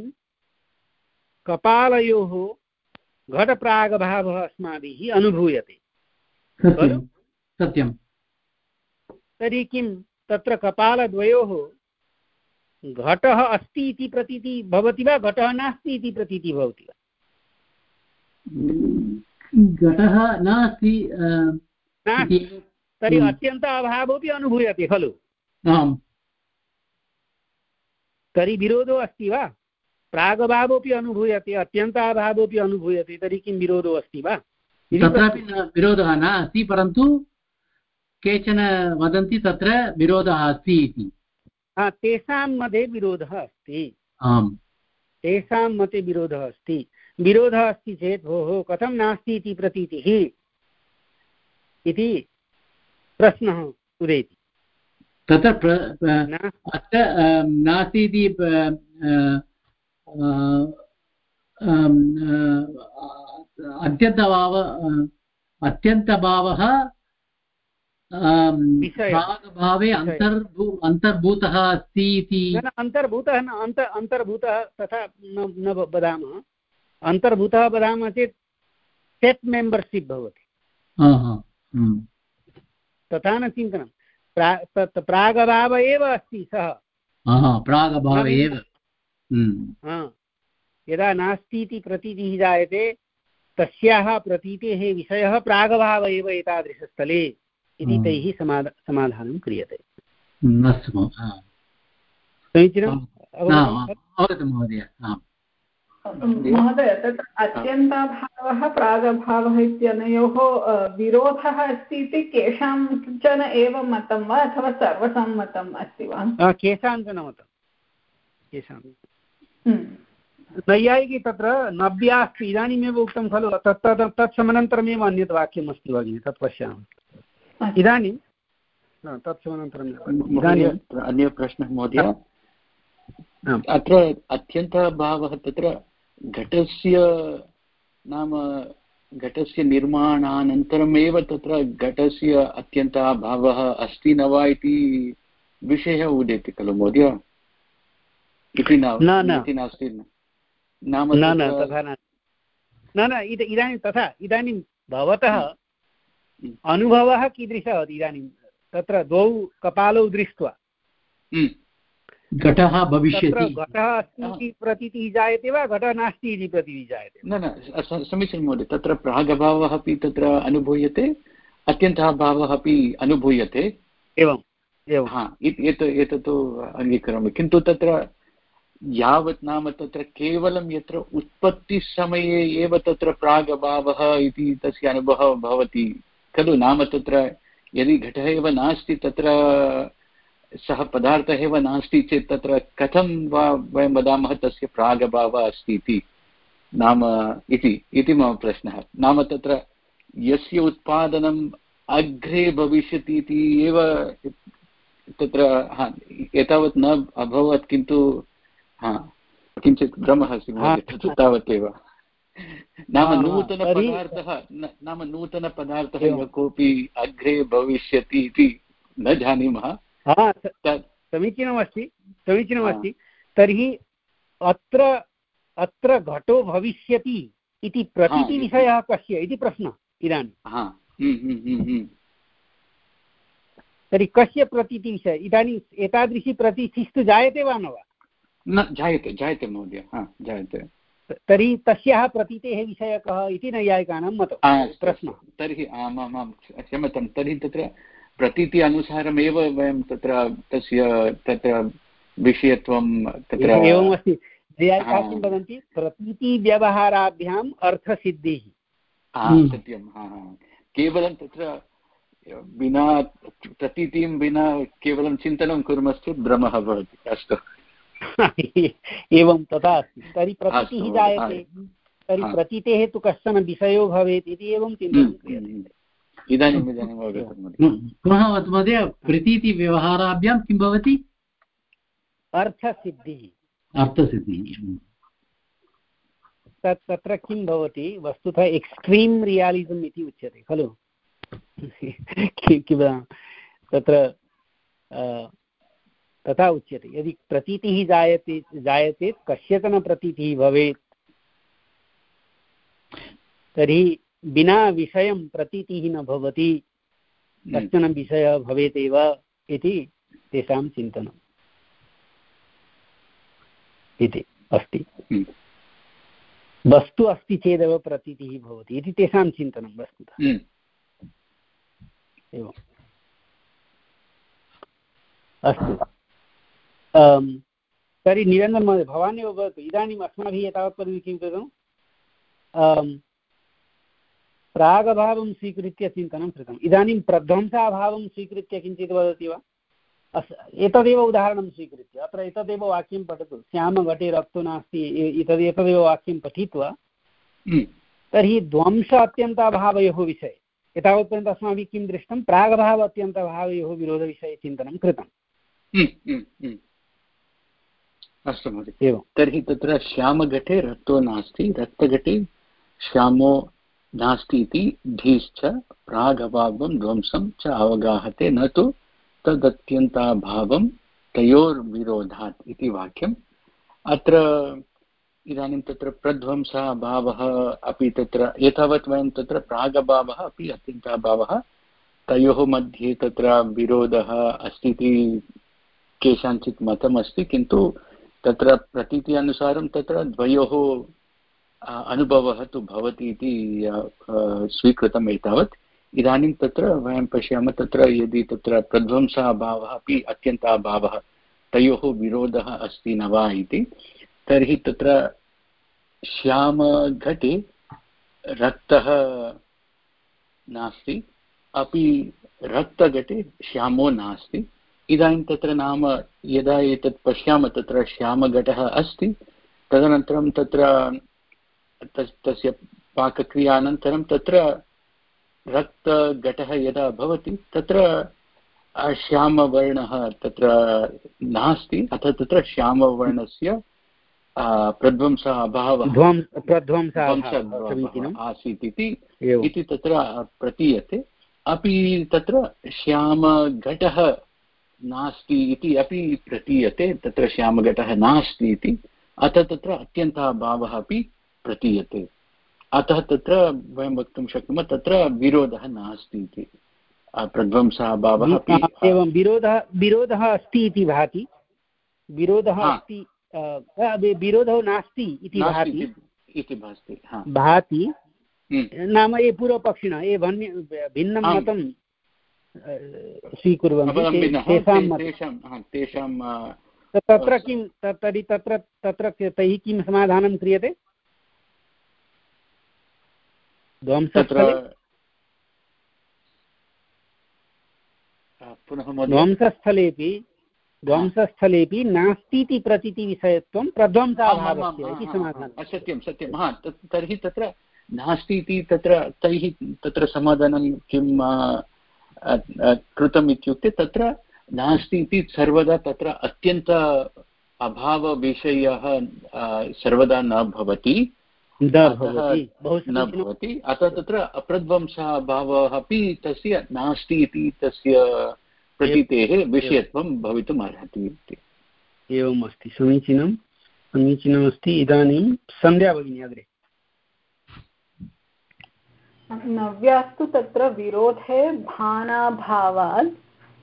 कपालयोः घटप्रागभावः अस्माभिः अनुभूयते। सत्यं। तर्हि किं तत्र कपालद्वयोः घटः अस्ति इति प्रतीतिः भवति वा घटः नास्ति इति प्रतीतिः भवति वा? घटः नास्ति, तर्हि अत्यन्त अभावोऽपि अनुभूयते खलु। आम्। तर्हि विरोधो अस्ति वा? प्रागभावोऽपि अनुभूयते, अत्यन्ताभावोऽपि अनुभूयते, तर्हि किं विरोधो अस्ति वा? तत्रापि विरोधः नास्ति, परन्तु केचन वदन्ति तत्र विरोधः अस्ति इति। तेषां मते विरोधः अस्ति। आम्, तेषां मते विरोधः अस्ति। विरोधः अस्ति चेत् भोः कथं नास्ति इति प्रतीतिः इति प्रश्नः उदेति। तत्र अत्र नास्ति इति अत्यन्तभाव अत्यन्तभावः प्रागभावे अन्तर्भू अन्तर्भूतः अस्ति इति। अन्तर्भूतः न अन्त अन्तर्भूतः तथा न वदामः। अन्तर्भूतः वदामः चेत् सेट् मेम्बर्शिप् भवति, तथा न चिन्तनं। प्रा तत् प्रागभाव एव अस्ति सः, प्रागभाव एव। यदा नास्ति इति प्रतीतिः जायते तस्याः प्रतीतेः विषयः प्रागभाव एव एतादृशस्थले इति तैः समाध समाधानं क्रियते। समीचीनम् अवगतं महोदय। महोदय, तत्र अत्यन्ताभावः प्रागभावः इत्यनयोः विरोधः अस्ति इति केषाञ्चन एव मतं वा अथवा सर्वसम्मतम् अस्ति वा? केषाञ्चन मतं, केषां नैयायिकी तत्र नव्यास्ति इदानीमेव उक्तं खलु, तत् तत्समनन्तरमेव अन्यत् वाक्यम् अस्ति भगिनि, तत् पश्यामः इदानीं। तत्समनन्तरम् इदानीं अन्य प्रश्नः महोदय, अत्र अत्यन्तभावः तत्र घटस्य नाम घटस्य निर्माणानन्तरमेव तत्र घटस्य अत्यन्तभावः अस्ति न वा इति विषयः उदेति खलु महोदय? इति नास्ति नाम न न तथा न न इदानीं तथा इदानीं भवतः अनुभवः कीदृशः भवति? इदानीं तत्र द्वौ कपालौ दृष्ट्वा घटः भविष्यति, घटः अस्ति इति प्रतीतिः जायते वा घटः नास्ति इति प्रतीतिः जायते? न न समीचीनं महोदय, तत्र प्रागभावः अपि तत्र अनुभूयते, अत्यन्तः भावः अपि अनुभूयते। एवम् एवं हा एतत् तु अङ्गीकरोमि, किन्तु तत्र यावत् नाम तत्र केवलं यत्र उत्पत्तिसमये एव तत्र प्रागभावः इति तस्य अनुभवः भवति खलु, नाम तत्र यदि घटः एव नास्ति, तत्र सः पदार्थः एव नास्ति चेत् तत्र कथं वा वयं वदामः तस्य प्रागभावः अस्ति इति, नाम इति इति मम प्रश्नः। नाम तत्र यस्य उत्पादनम् अग्रे भविष्यति इति एव तत्र हा एतावत् न अभवत्, किन्तु हा किञ्चित् भ्रमः अस्ति तावदेव। नाम नूतनपदार्थः नाम नूतनपदार्थः यः कोऽपि अग्रे भविष्यति इति न जानीमः। समीचीनमस्ति समीचीनमस्ति तर्हि अत्र अत्र घटो भविष्यति इति प्रतीतिविषयः कस्य इति प्रश्नः इदानीं। तर्हि कस्य प्रतीतिविषयः इदानीम्? एतादृशी प्रतीतिस्तु जायते वा न वा? न जायते, जायते महोदय, हा जायते। तर्हि तस्याः प्रतीतेः विषयः कः इति नैयायिकानां मतं प्रश्नः। तर्हि आमां क्षम्यतां, तर्हि तत्र प्रतीति अनुसारमेव वयं तत्र तस्य तत्र विषयत्वं तत्र एवमस्ति। नैयायिकाः किं वदन्ति? प्रतीतिव्यवहाराभ्याम् अर्थसिद्धिः। सत्यं, हा हा केवलं तत्र विना प्रतीतिं विना केवलं चिन्तनं कुर्मश्चेत् भ्रमः भवति। अस्तु एवं तथा अस्ति। तर्हि प्रतीतिः जायते, तर्हि प्रतीतेः तु कश्चन विषयो भवेत् इति एवं चिन्तनं क्रियते। इदानीम् इदानीम् अवगतं पुनः महोदय, प्रतीतिव्यवहाराभ्यां किं भवति? अर्थसिद्धिः। अर्थसिद्धिः तत् तत्र किं भवति वस्तुतः एक्स्ट्रीम् रियालिसम् इति उच्यते खलु। तत्र तथा उच्यते, यदि प्रतीतिः जायते जायते कस्यचन प्रतीतिः भवेत् तर्हि विना विषयं प्रतीतिः न भवति, कश्चन विषयः भवेदेव इति तेषां चिन्तनम् इति अस्ति। वस्तु अस्ति चेदेव प्रतीतिः भवति इति तेषां चिन्तनं वस्तुतः। एवम् अस्तु। तर्हि निरञ्जन महोदय भवान् एव वदतु, इदानीम् अस्माभिः एतावत्पर्यन्तं किं कृतं? प्रागभावं स्वीकृत्य चिन्तनं कृतम्। इदानीं प्रध्वंसाभावं स्वीकृत्य किञ्चित् वदति वा? अस् एतदेव उदाहरणं स्वीकृत्य अत्र एतदेव वाक्यं पठतु। श्यामघटे रक्तो नास्ति, एतद् एतदेव वाक्यं पठित्वा तर्हि ध्वंस अत्यन्ताभावयोः विषये एतावत्पर्यन्तम् अस्माभिः किं दृष्टं? प्रागभाव अत्यन्तभावयोः विरोधविषये चिन्तनं कृतम्। अस्तु महोदय, एवं तर्हि तत्र श्यामघटे रक्तो नास्ति, रक्तघटे श्यामो नास्ति इति धीश्च प्रागभावं ध्वंसं च अवगाहते, न तु तदत्यन्ताभावं तयोर्विरोधात् इति वाक्यम्। अत्र इदानीं तत्र प्रध्वंसाभावः अपि तत्र एतावत् वयं तत्र प्रागभावः अपि अत्यन्ताभावः तयोः मध्ये तत्र विरोधः अस्ति इति केषाञ्चित् मतमस्ति, किन्तु तत्र प्रतीति अनुसारं तत्र द्वयोः अनुभवः तु भवति इति स्वीकृतम् एतावत्। इदानीं तत्र वयं पश्यामः, तत्र यदि तत्र प्रध्वंसाभावः अपि अत्यन्ताभावः तयोः विरोधः अस्ति न वा इति, तर्हि तत्र श्यामघटे रक्तः नास्ति, अपि रक्तघटे श्यामो नास्ति। इदानीं तत्र नाम यदा एतत् पश्यामः, तत्र श्यामघटः अस्ति, तदनन्तरं तत्र तस्य पाकक्रियानन्तरं तत्र रक्तघटः यदा भवति तत्र श्यामवर्णः तत्र नास्ति, अतः तत्र श्यामवर्णस्य प्रध्वंसः अभावः आसीत् इति तत्र प्रतीयते। अपि तत्र श्यामघटः नास्ति इति अपि प्रतीयते, तत्र श्यामघटः नास्ति इति, अतः तत्र अत्यन्ताभावः अपि प्रतीयते। अतः तत्र वयं वक्तुं शक्नुमः तत्र विरोधः नास्ति इति। प्रध्वंसाभावः अपि एवं विरोधः विरोधः अस्ति इति भाति, विरोधः अस्ति, विरोधो नास्ति इति भाति इति भाति भाति नाम ये पूर्वपक्षिणः ये भिन्नं मतं स्वीकुर्वन्ति तेषां तत्र किं तर्हि तत्र तत्र तैः किं समाधानं क्रियते? ध्वंसस्थले ध्वंसस्थलेपि ध्वंसस्थलेपि नास्तीति प्रतीतिविषयत्वं प्रध्वंसाभावस्य इति समाधानं। सत्यं सत्यं हा तर्हि तत्र नास्ति इति तत्र तैः तत्र समाधानं किं कृतम् इत्युक्ते तत्र नास्ति इति सर्वदा तत्र अत्यन्त अभावविषयः सर्वदा न भवति न भवति अतः तत्र अप्रध्वंसः भावः अपि तस्य नास्ति इति तस्य प्रतीतेः विषयत्वं भवितुम् अर्हति इति। एवम् अस्ति, समीचीनं समीचीनमस्ति। इदानीं सन्ध्या भगिनी अग्रे। नव्यास्तु तत्र विरोधे भानाभावात्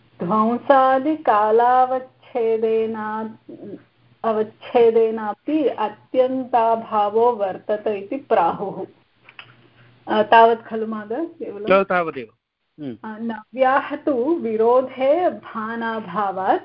ध्वंसादिकालावच्छेदेना अवच्छेदेनापि अत्यन्ताभावो वर्तते इति प्राहुः। तावत् खलु महोदय? केवलं तावदेव। नव्याः तु विरोधे भानाभावात्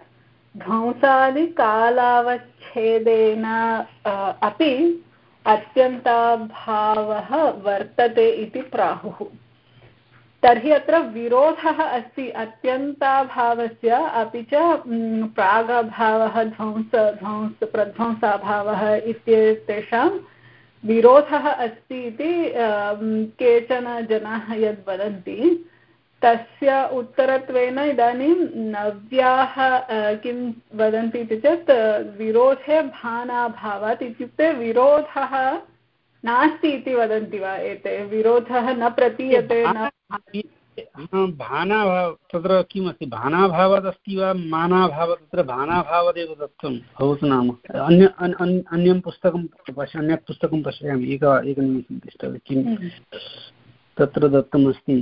ध्वंसादिकालावच्छेदेन अपि अत्यन्ताभावः वर्तते इति प्राहुः। तर्हि अत्र विरोधः अस्ति अत्यन्ताभावस्य अपि च प्रागभावः ध्वंस ध्वंस प्रध्वंसाभावः इत्येतेषां विरोधः अस्ति इति केचन जनाः यद् वदन्ति तस्य उत्तरत्वेन इदानीं नव्याः किं वदन्ति इति चेत् विरोधे भानाभावात् इत्युक्ते विरोधः नास्ति इति वदन्ति वा एते? विरोधः न प्रतीयते न भानाभाव तत्र किमस्ति? भानाभावात् अस्ति वा मानाभावात्? तत्र भानाभावादेव दत्तं भवतु नाम अन्य अन्यं पुस्तकं पश्य अन्यत् पुस्तकं पश्यामि एक एकनिमिषं तिष्ठति किं तत्र दत्तमस्ति।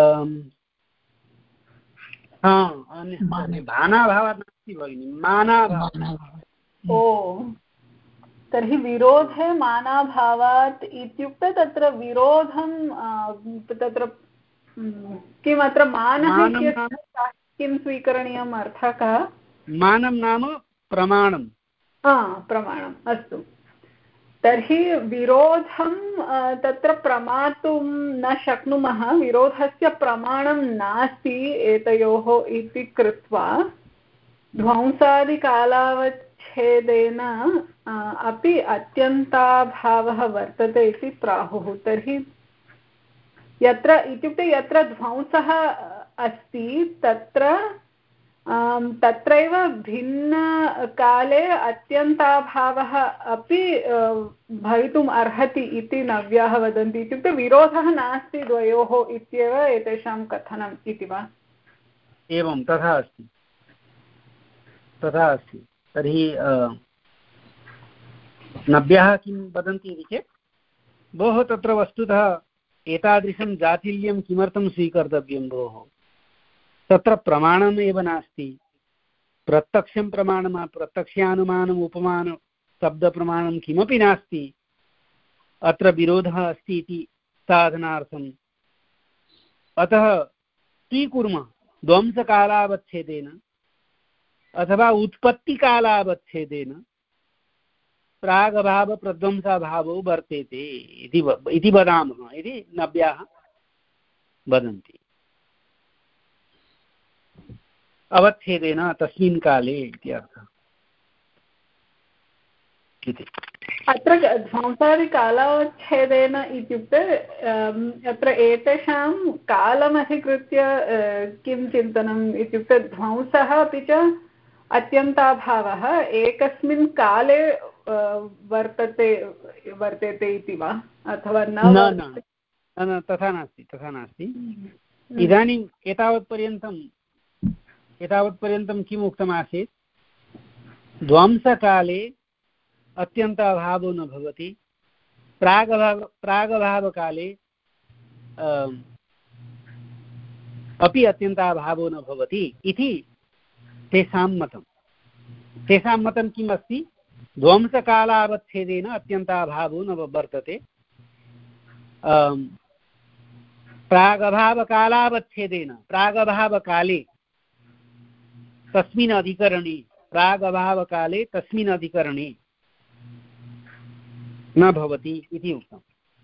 भानाभावात् नास्ति भगिनि, मानाभावात्। ओ तर्हि विरोधे मानाभावात् इत्युक्ते तत्र विरोधं तत्र किम् अत्र मानः किं स्वीकरणीयम् अर्थः कः? मानं नाम प्रमाणं। प्रमाणम् अस्तु। तर्हि विरोधं तत्र प्रमातुं न शक्नुमः, विरोधस्य प्रमाणं नास्ति एतयोः इति कृत्वा ध्वंसादिकालावच्छेदेन अपि अत्यन्ताभावः वर्तते इति प्राहुः। तर्हि यत्र इत्युक्ते यत्र ध्वंसः अस्ति तत्र तत्रैव भिन्नकाले अत्यन्ताभावः अपि भवितुम् अर्हति इति नव्याः वदन्ति। इत्युक्ते विरोधः नास्ति द्वयोः इत्येव एतेषां कथनम् इति वा? एवं तथा अस्ति तथा अस्ति। तर्हि नव्याः किं वदन्ति इति चेत् भोः तत्र वस्तुतः एतादृशं जातिल्यं किमर्थं स्वीकर्तव्यं भोः? तत्र प्रमाणमेव नास्ति, प्रत्यक्षं प्रमाणं प्रत्यक्षानुमानम् उपमानं शब्दप्रमाणं किमपि नास्ति, अत्र विरोधः अस्ति इति साधनार्थम्। अतः स्वीकुर्मः ध्वंसकालावच्छेदेन अथवा उत्पत्तिकालावच्छेदेन प्रागभाव प्रध्वंसाभावो वर्तेते इति वदामः इति नव्याः वदन्ति। अवच्छेदेन तस्मिन् काले इति अर्थः। अत्र ध्वंसादिकालावच्छेदेन इत्युक्ते अत्र एतेषां कालमधिकृत्य किं चिन्तनम् इत्युक्ते ध्वंसः अपि च अत्यन्ताभावः एकस्मिन् काले वर्तते वर्तेते इति वा अथवा न? तथा नास्ति तथा नास्ति। इदानीम् एतावत्पर्यन्तम् एतावत्पर्यन्तं किम् उक्तमासीत्? ध्वंसकाले अत्यन्ताभावो न भवति, प्रागभाव प्रागभावकाले अपि अत्यन्ताभावो न भवति इति तेषां मतम्। तेषां मतं किम् अस्ति ध्वंसकालावच्छेदेन अत्यन्ताभावो न वर्तते प्रागभावकालावच्छेदेन प्रागभावकाले तस्मिन् अधिकरणे प्रागभावकाले तस्मिन् अधिकरणे न भवति इति उक्तम्।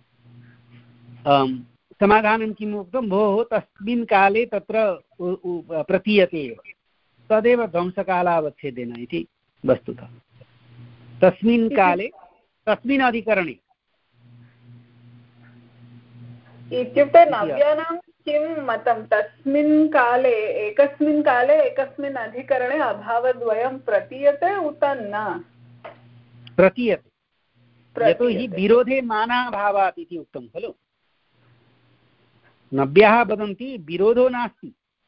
समाधानं किम् उक्तं भोः तस्मिन् काले तत्र प्रतीयते एव तदेव ध्वंसकालावच्छेदेन इति वस्तुतः तस्मिन् काले तस्मिन् अधिकरणे इत्युक्ते नव्यानां किं मतं तस्मिन् काले एकस्मिन् काले एकस्मिन् अधिकरणे अभावद्वयं प्रतीयते उत न प्रतीयते यतोहि विरोधे मानाभावात् इति उक्तं खलु नव्याः वदन्ति विरोधो नास्ति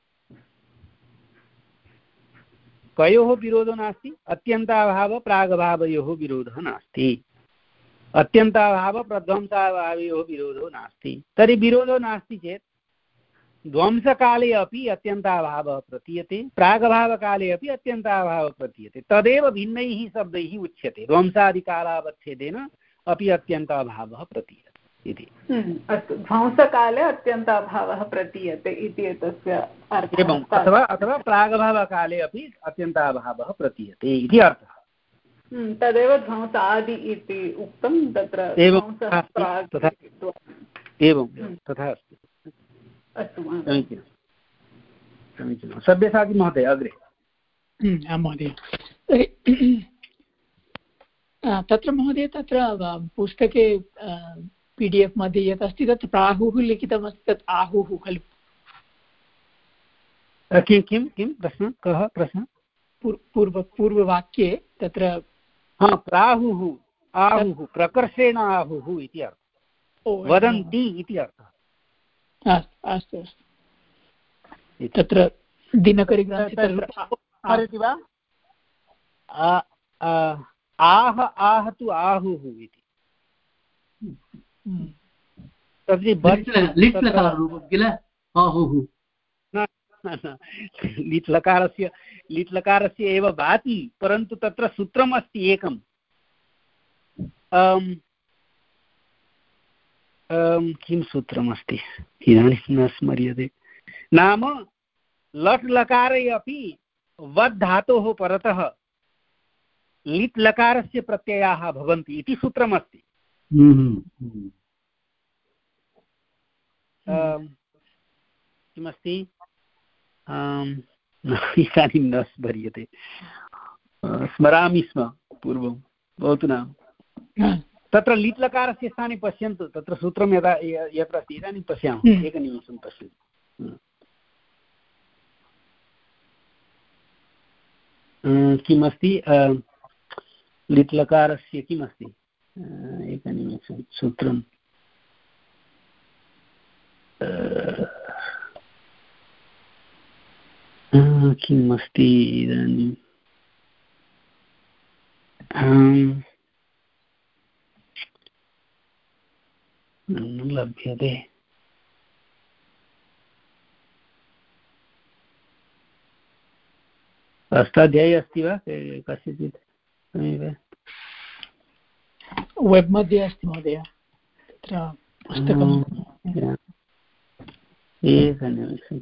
कयोः विरोधो नास्ति अत्यन्ताभाव प्रागभावयोः विरोधः नास्ति अत्यन्ताभाव प्रध्वंसाभावयोः विरोधो नास्ति तर्हि विरोधो नास्ति चेत् ध्वंसकाले अपि अत्यन्ताभावः प्रतीयते प्रागभावकाले अपि अत्यन्ताभावः प्रतीयते तदेव भिन्नैः शब्दैः उच्यते ध्वंसादिकालावच्छेदेन अपि अत्यन्ताभावः प्रतीयते इति। अस्तु ध्वंसकाले अत्यन्ताभावः प्रतीयते इति एतस्य अर्थः एवम् अथवा अथवा प्रागभावकाले अपि अत्यन्ताभावः प्रतीयते इति अर्थः तदेव ध्वंसादि इति उक्तं तत्र एवं तथा अस्ति। अस्तु समीचीनं समीचीनं सब्यसाचि महोदय अग्रे। आं महोदय तत्र महोदय तत्र पुस्तके पी डि एफ् मध्ये यत् अस्ति तत् प्राहुः लिखितमस्ति तत् आहुः खलु किं किं किं प्रश्नः कः प्रश्नः पूर्व पूर्ववाक्ये तत्र हा प्राहुः आहुः प्रकर्षेण आहुः इति अर्थः वदन्ति इति अर्थः। अस्तु अस्तु अस्तु तत्र दिनकरिग्रन्थे वा आह आह तु आहुः इति लिट् लकारस्य लिट् लकारस्य एव भाति परन्तु तत्र सूत्रम् अस्ति एकम् किं सूत्रमस्ति इदानीं न स्मर्यते नाम लट् लकारे अपि वद् धातोः परतः लिट् लकारस्य प्रत्ययाः भवन्ति इति सूत्रमस्ति। किमस्ति इदानीं न स्मर्यते स्मरामि स्म पूर्वं भवतु नाम तत्र लिट् लकारस्य स्थाने पश्यन्तु तत्र सूत्रं यदा यत्र अस्ति इदानीं पश्यामः एकनिमिषं पश्यन्तु किमस्ति लिट् लकारस्य किमस्ति एकनिमिषं सूत्रं किम् अस्ति इदानीं न लभ्यते अष्टाध्यायी अस्ति वा कस्यचित् समीपे वेब् मध्ये अस्ति महोदय तत्र पुस्तकं एकनिमिषम्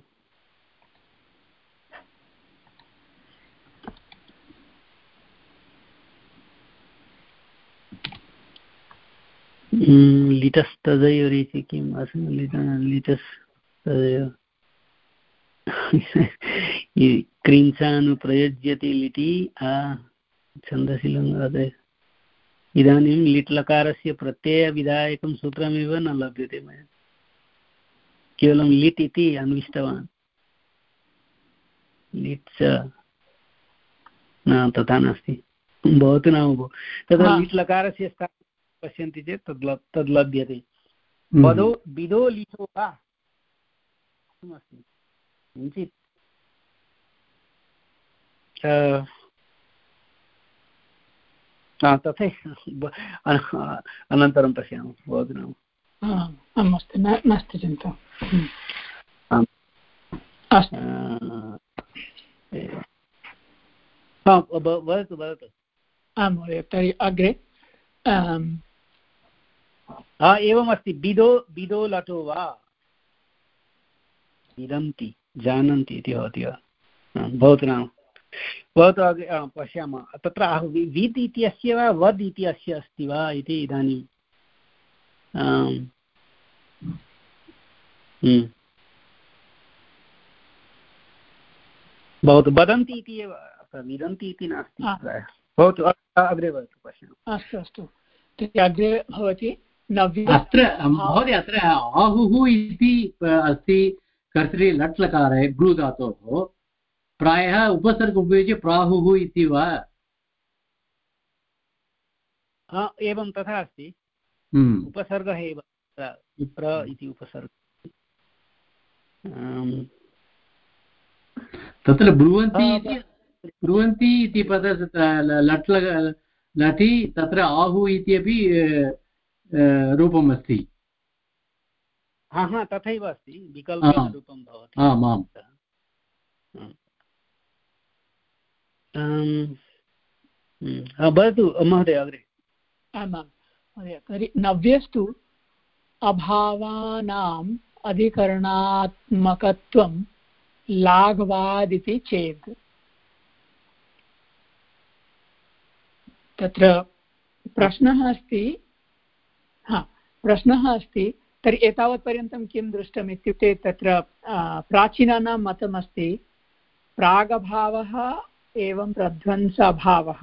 लिटस्तदयोरिति किम् अस्ति लिटस्तदयो क्रिंसानुप्रयुज्यते लिटि छन्दसि लङ्घते इदानीं लिट् लकारस्य प्रत्ययविधायकं सूत्रमेव न लभ्यते मया केवलं लिट् इति अन्विष्टवान् लिट् च न तथा नास्ति भवतु नाम भो तत्र लिट् लकारस्य स्थाने पश्यन्ति चेत् तद् तद् लभ्यते वदो विदो लिटो वा किमस्ति किञ्चित् तथैव अनन्तरं पश्यामः भवतु नाम अस्तु नास्ति चिन्ता वदतु वदतु। आं महोदय, तर्हि अग्रे एवमस्ति, बिदो बिदो लटो वा विदन्ति जानन्ति इति भवति वा? भवतु नाम भवतु अग्रे पश्यामः। तत्र विद् इत्यस्य वा वद् इत्यस्य अस्ति वा इति इदानीं भवतु। वदन्ति इति एव, विदन्ति इति नास्ति प्रायः। भवतु अग्रे वदतु, पश्यामः। अस्तु अस्तु, तर्हि अग्रे भवति अत्र महोदय, अत्र आहुः इति अस्ति कर्तरि लट् लकारे ब्रू धातोः, प्रायः उपसर्ग उपयुज्य प्राहुः इति वा? एवं तथा अस्ति, उपसर्गः एव प्र इति उपसर्गः। तत्र ब्रुवन्ति इति ब्रुवन्ति इति पद लट् लटि, तत्र आहु इत्यपि रूपम् अस्ति। हा हा तथैव अस्ति, विकल्पेन रूपं भवति। आम् आम्। वदतु महोदय अग्रे। आम् आम् महोदय, तर्हि नव्यस्तु अभावानाम् अधिकरणात्मकत्वं लाघवादिति चेत्। तत्र प्रश्नः अस्ति, हा प्रश्नः अस्ति, तर्हि एतावत्पर्यन्तं किं दृष्टम् इत्युक्ते तत्र प्राचीनानां मतमस्ति प्रागभावः एवं प्रध्वंस अभावः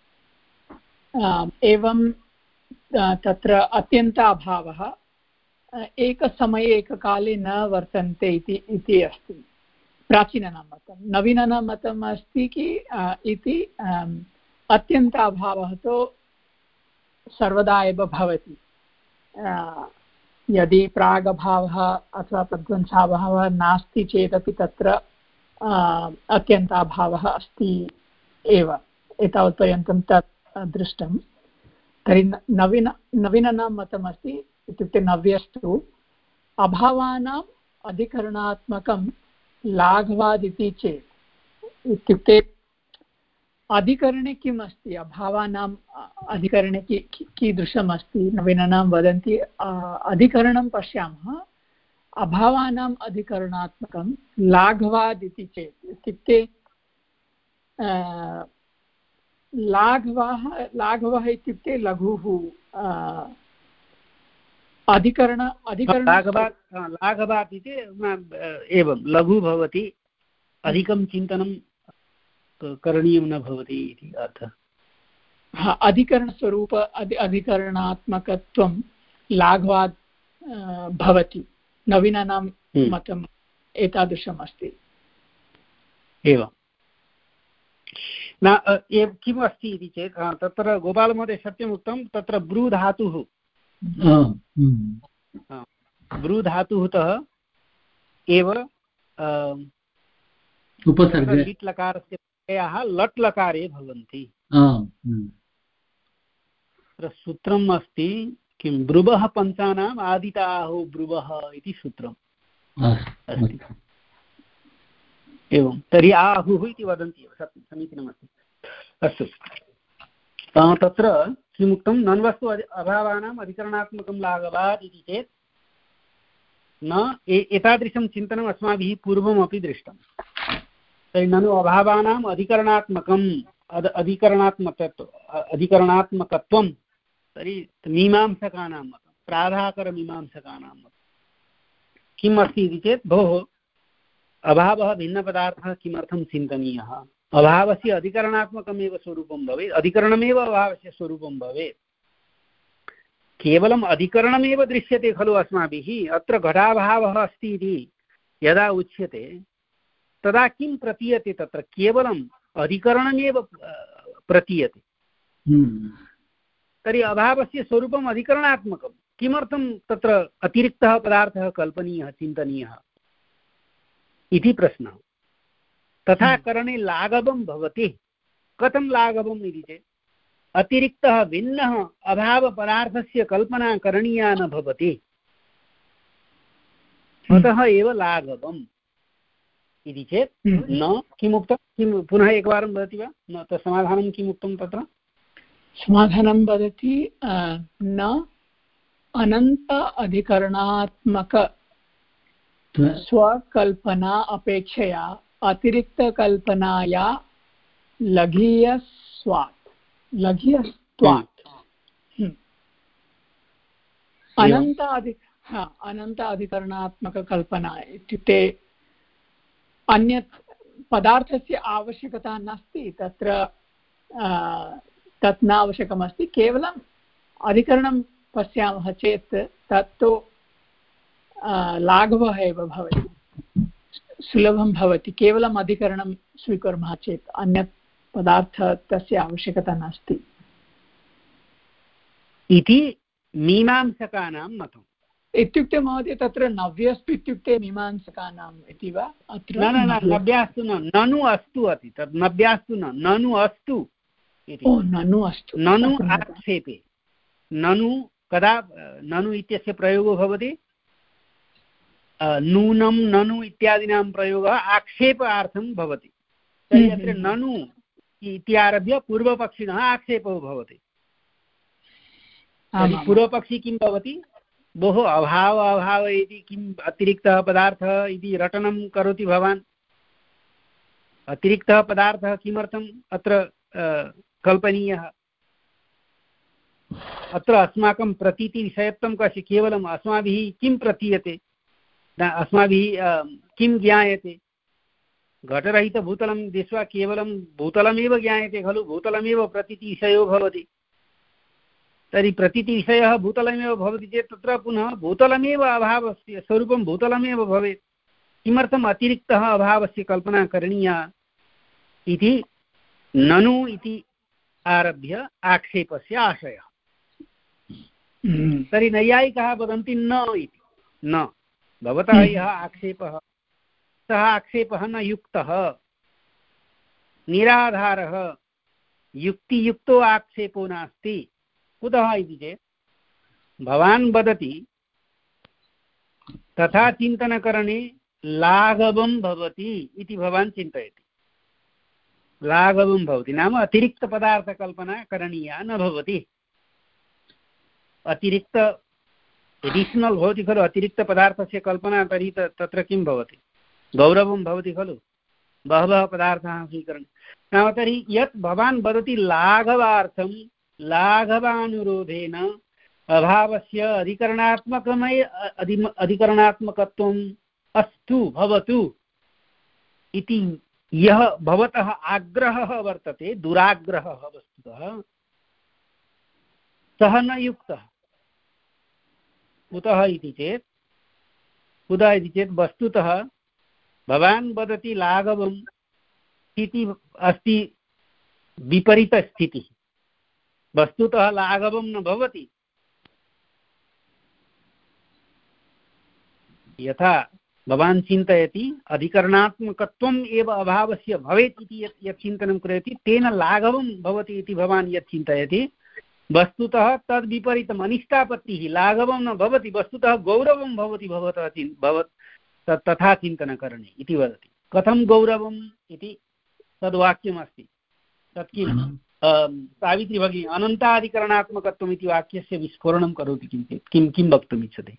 एवं तत्र अत्यन्त अभावः एकसमये एककाले न वर्तन्ते इति इति अस्ति प्राचीनानां मतं। नवीनानां मतम् अस्ति कि इति अत्यन्त अभावः तु सर्वदा एव भवति। यदि प्रागभावः अथवा प्रध्वंसाभावः नास्ति चेदपि तत्र अत्यन्ताभावः अस्ति एव। एतावत्पर्यन्तं तत् दृष्टं। तर्हि नवीन नवीनानां मतमस्ति इत्युक्ते नव्यस्तु अभावानाम् अधिकरणात्मकं लाघवादिति चेत्। इत्युक्ते अधिकरणे किम् अस्ति, अभावानाम् अधिकरणे कि कीदृशम् अस्ति, नवीनानां वदन्ति अधिकरणं पश्यामः, अभावानाम् अधिकरणात्मकं लाघवादिति चेत्। इत्युक्ते लाघवः लाघवः इत्युक्ते लघुः, अधिकरण अधिकरण लाघवात् इति एवं लघु भवति, अधिकं चिन्तनं करणीयं न भवति इति अर्थः। हा, अधिकरणस्वरूप अधिकरणात्मकत्वं लाघवात् भवति, नवीनानां मतं एतादृशम् अस्ति। एवं न किम् अस्ति इति चेत् तत्र गोपालमहोदय सत्यम् उक्तं, तत्र ब्रू धातुः ब्रू धातुतः एव लिट् लकारस्य प्रत्ययाः लट् लकारे भवन्ति। तत्र सूत्रम् अस्ति किं, ब्रुवः पञ्चानाम् आदिताहो ब्रुवः इति सूत्रम् अस्ति। एवं तर्हि आहुः इति वदन्ति एव, सत्यं समीचीनमस्ति। अस्तु, तत्र किमुक्तं, नन्वस्तु अभावानाम् अधिकरणात्मकं लाघवात् इति चेत् न एतादृशं चिन्तनम् अस्माभिः पूर्वमपि दृष्टं। तर्हि ननु अभावानाम् अधिकरणात्मकम् अधिकरणात्मकत्व अधिकरणात्मकत्वं तर्हि मीमांसकानां मतं, प्राधाकरमीमांसकानां मतं किम् अस्ति इति चेत्, भोः अभावः भिन्नपदार्थः किमर्थं चिन्तनीयः, अभावस्य अधिकरणात्मकमेव स्वरूपं भवेत्, अधिकरणमेव अभावस्य स्वरूपं भवेत्। केवलम् अधिकरणमेव दृश्यते खलु अस्माभिः, अत्र घटाभावः अस्ति इति यदा उच्यते तदा किं प्रतीयते, तत्र केवलम् अधिकरणमेव प्रतीयते। तर्हि अभावस्य स्वरूपम् अधिकरणात्मकं, किमर्थं तत्र अतिरिक्तः पदार्थः कल्पनीयः चिन्तनीयः इति प्रश्नः। तथा करणे लाघवं भवति। कथं लाघवम् इति चेत् अतिरिक्तः भिन्नः अभावपदार्थस्य कल्पना करणीया न भवति, अतः एव लाघवम्। इति चेत् न किमुक्तं किं पुनः एकवारं वदति वा न तत् समाधानं किम् उक्तं तत्र समाधानं वदति न अनन्त अधिकरणात्मक स्वकल्पना अपेक्षया अतिरिक्तकल्पनाया लघीयस्वात् लघीयत्वात् अनन्त अधि अनन्त अधिकरणात्मककल्पना इत्युक्ते अन्यत् पदार्थस्य आवश्यकता नास्ति तत्र तत् न आवश्यकमस्ति केवलम् अधिकरणं पश्यामः चेत् तत्तु लाघवः एव भवति सुलभं भवति केवलम् अधिकरणं स्वीकुर्मः चेत् अन्यत् पदार्थ तस्य आवश्यकता नास्ति इति मीमांसकानां मतम् इत्युक्ते महोदय तत्र नव्यस्तु इत्युक्ते मीमांसकानाम् इति वा अत्र न न नव्यास्तु न ननु अस्तु अति तद् नव्यास्तु न ननु अस्तु इति ननु अस्तु ननु आक्षेपे ननु कदा ननु इत्यस्य प्रयोगो भवति नूनं ननु इत्यादीनां प्रयोगः आक्षेपार्थं भवति तर्हि अत्र ननु इत्यारभ्य पूर्वपक्षिणः आक्षेपो भवति पूर्वपक्षी किं भवति बहु अभाव अभाव इति किम् अतिरिक्तः पदार्थः इति रटनं करोति भवान् अतिरिक्तः पदार्थः किमर्थम् अत्र कल्पनीयः अत्र अस्माकं प्रतीतिविषयत्वं कस्य केवलम् अस्माभिः किं प्रतीयते अस्माभिः किं ज्ञायते घटरहितभूतलं दृष्ट्वा केवलं भूतलमेव ज्ञायते खलु भूतलमेव प्रतीतिविषयो भवति तर्हि प्रतीतिविषयः भूतलमेव भवति चेत् तत्र पुनः भूतलमेव अभावस्य स्वरूपं भूतलमेव भवेत् किमर्थम् अतिरिक्तः अभावस्य कल्पना करणीया इति ननु इति आरभ्य आक्षेपस्य आशयः तर्हि नैयायिकाः वदन्ति न इति न भवतः यः आक्षेपः सः आक्षेपः न युक्तः निराधारः युक्तियुक्तो आक्षेपो नास्ति कुतः इति चेत् भवान् वदति तथा चिन्तनकरणे लाघवं भवति इति भवान् चिन्तयति लाघवं भवति नाम अतिरिक्तपदार्थकल्पना करणीया न भवति अतिरिक्त एडिशनल् भवति खलु अतिरिक्तपदार्थस्य कल्पना तर्हि तत्र किं भवति गौरवं भवति खलु बहवः पदार्थाः स्वीकरणीयाः नाम तर्हि यत् भवान् वदति लाघवार्थं लाघवानुरोधेन अभावस्य अधिकरणात्मकमय अधि अधिकरणात्मकत्वम् अस्तु भवतु इति यः भवतः आग्रहः वर्तते दुराग्रहः वस्तुतः सः न युक्तः कुतः इति चेत् कुतः इति चेत् वस्तुतः भवान् वदति लाघवं स्थितिः अस्ति विपरीतस्थितिः वस्तुतः लाघवं न भवति यथा भवान् चिन्तयति अधिकरणात्मकत्वम् एव अभावस्य भवेत् इति यत् यत् चिन्तनं करोति तेन लाघवं भवति इति भवान् यत् चिन्तयति वस्तुतः तद् विपरीतम् अनिष्टापत्तिः लाघवं न भवति वस्तुतः गौरवं भवति भवतः चिन् भवत् तथा चिन्तनकरणे इति वदति कथं गौरवम् इति तद्वाक्यमस्ति तत् किं सावित्री भगिनी अनन्ताधिकरणात्मकत्वम् इति वाक्यस्य विस्फोरणं करोति किञ्चित् किं किं वक्तुम् इच्छति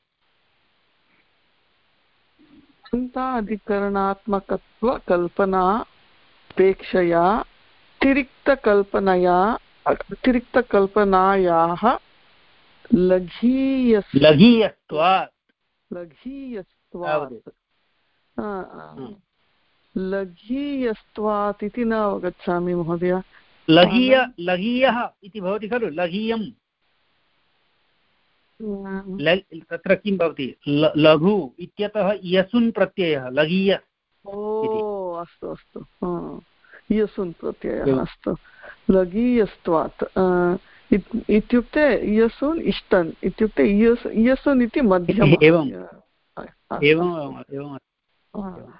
अनन्ताधिकरणात्मकत्वकल्पनापेक्षया अतिरिक्तकल्पनया अतिरिक्तकल्पनायाः लघीयस् लघीयत्वात् लघीयत्वात् लघीयत्वात् इति न अवगच्छामि महोदय लघीय लघीयः इति भवति खलु लघीयं तत्र किं भवति लघु इत्यतः यसुन् प्रत्ययः लघीय ओ अस्तु अस्तु यसुन् प्रत्ययः अस्तु लघीयस्त्वात् इत्युक्ते यसुन् इष्टन् इत्युक्ते यस् यसुन् इति मध्यमः एवम् एवम् एवम्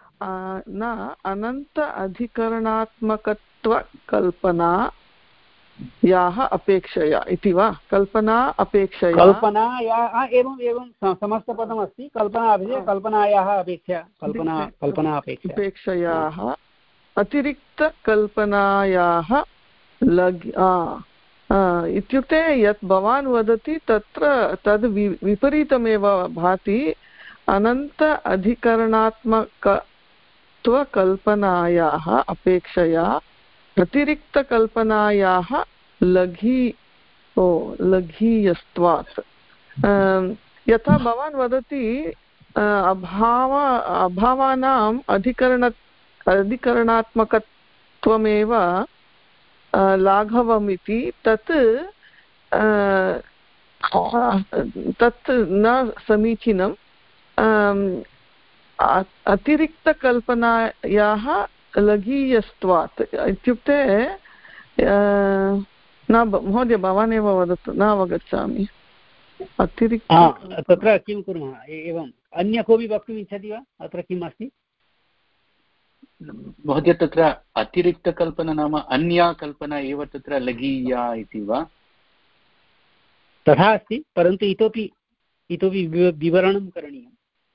न अनन्त अधिकरणात्मकत्वकल्पना याः अपेक्षया इति वा? कल्पना अपेक्षया कल्पनायाः एवं एवं समस्तपदमस्ति। कल्पना अपेक्षा कल्पनायाः अपेक्षा कल्पना कल्पना अपेक्षा अपेक्षयाः अतिरिक्तकल्पनायाः लग् इत्युक्ते यत् भवान् वदति तत्र तद् वि विपरीतमेव भाति। अनन्त अधिकरणात्मकत्वकल्पनायाः अपेक्षया अतिरिक्तकल्पनायाः लघी ओ लघीयस्त्वात् यथा भवान् वदति अभाव अभावानाम् अधिकरण अधिकरणात्मकत्वमेव लाघवम् इति तत् तत् न समीचीनम्। अतिरिक्तकल्पनायाः लघीयस्त्वात् इत्युक्ते न महोदय भवान् एव वदतु, न अवगच्छामि। अतिरिक्त तत्र किं कुर्मः एवम् अन्य कोऽपि वक्तुम् इच्छति वा? अत्र किम् अस्ति महोदय? तत्र अतिरिक्तकल्पना नाम अन्या कल्पना एव तत्र लघीया इति वा? तथा अस्ति, परन्तु इतोपि इतोपि विवरणं करणीयम्।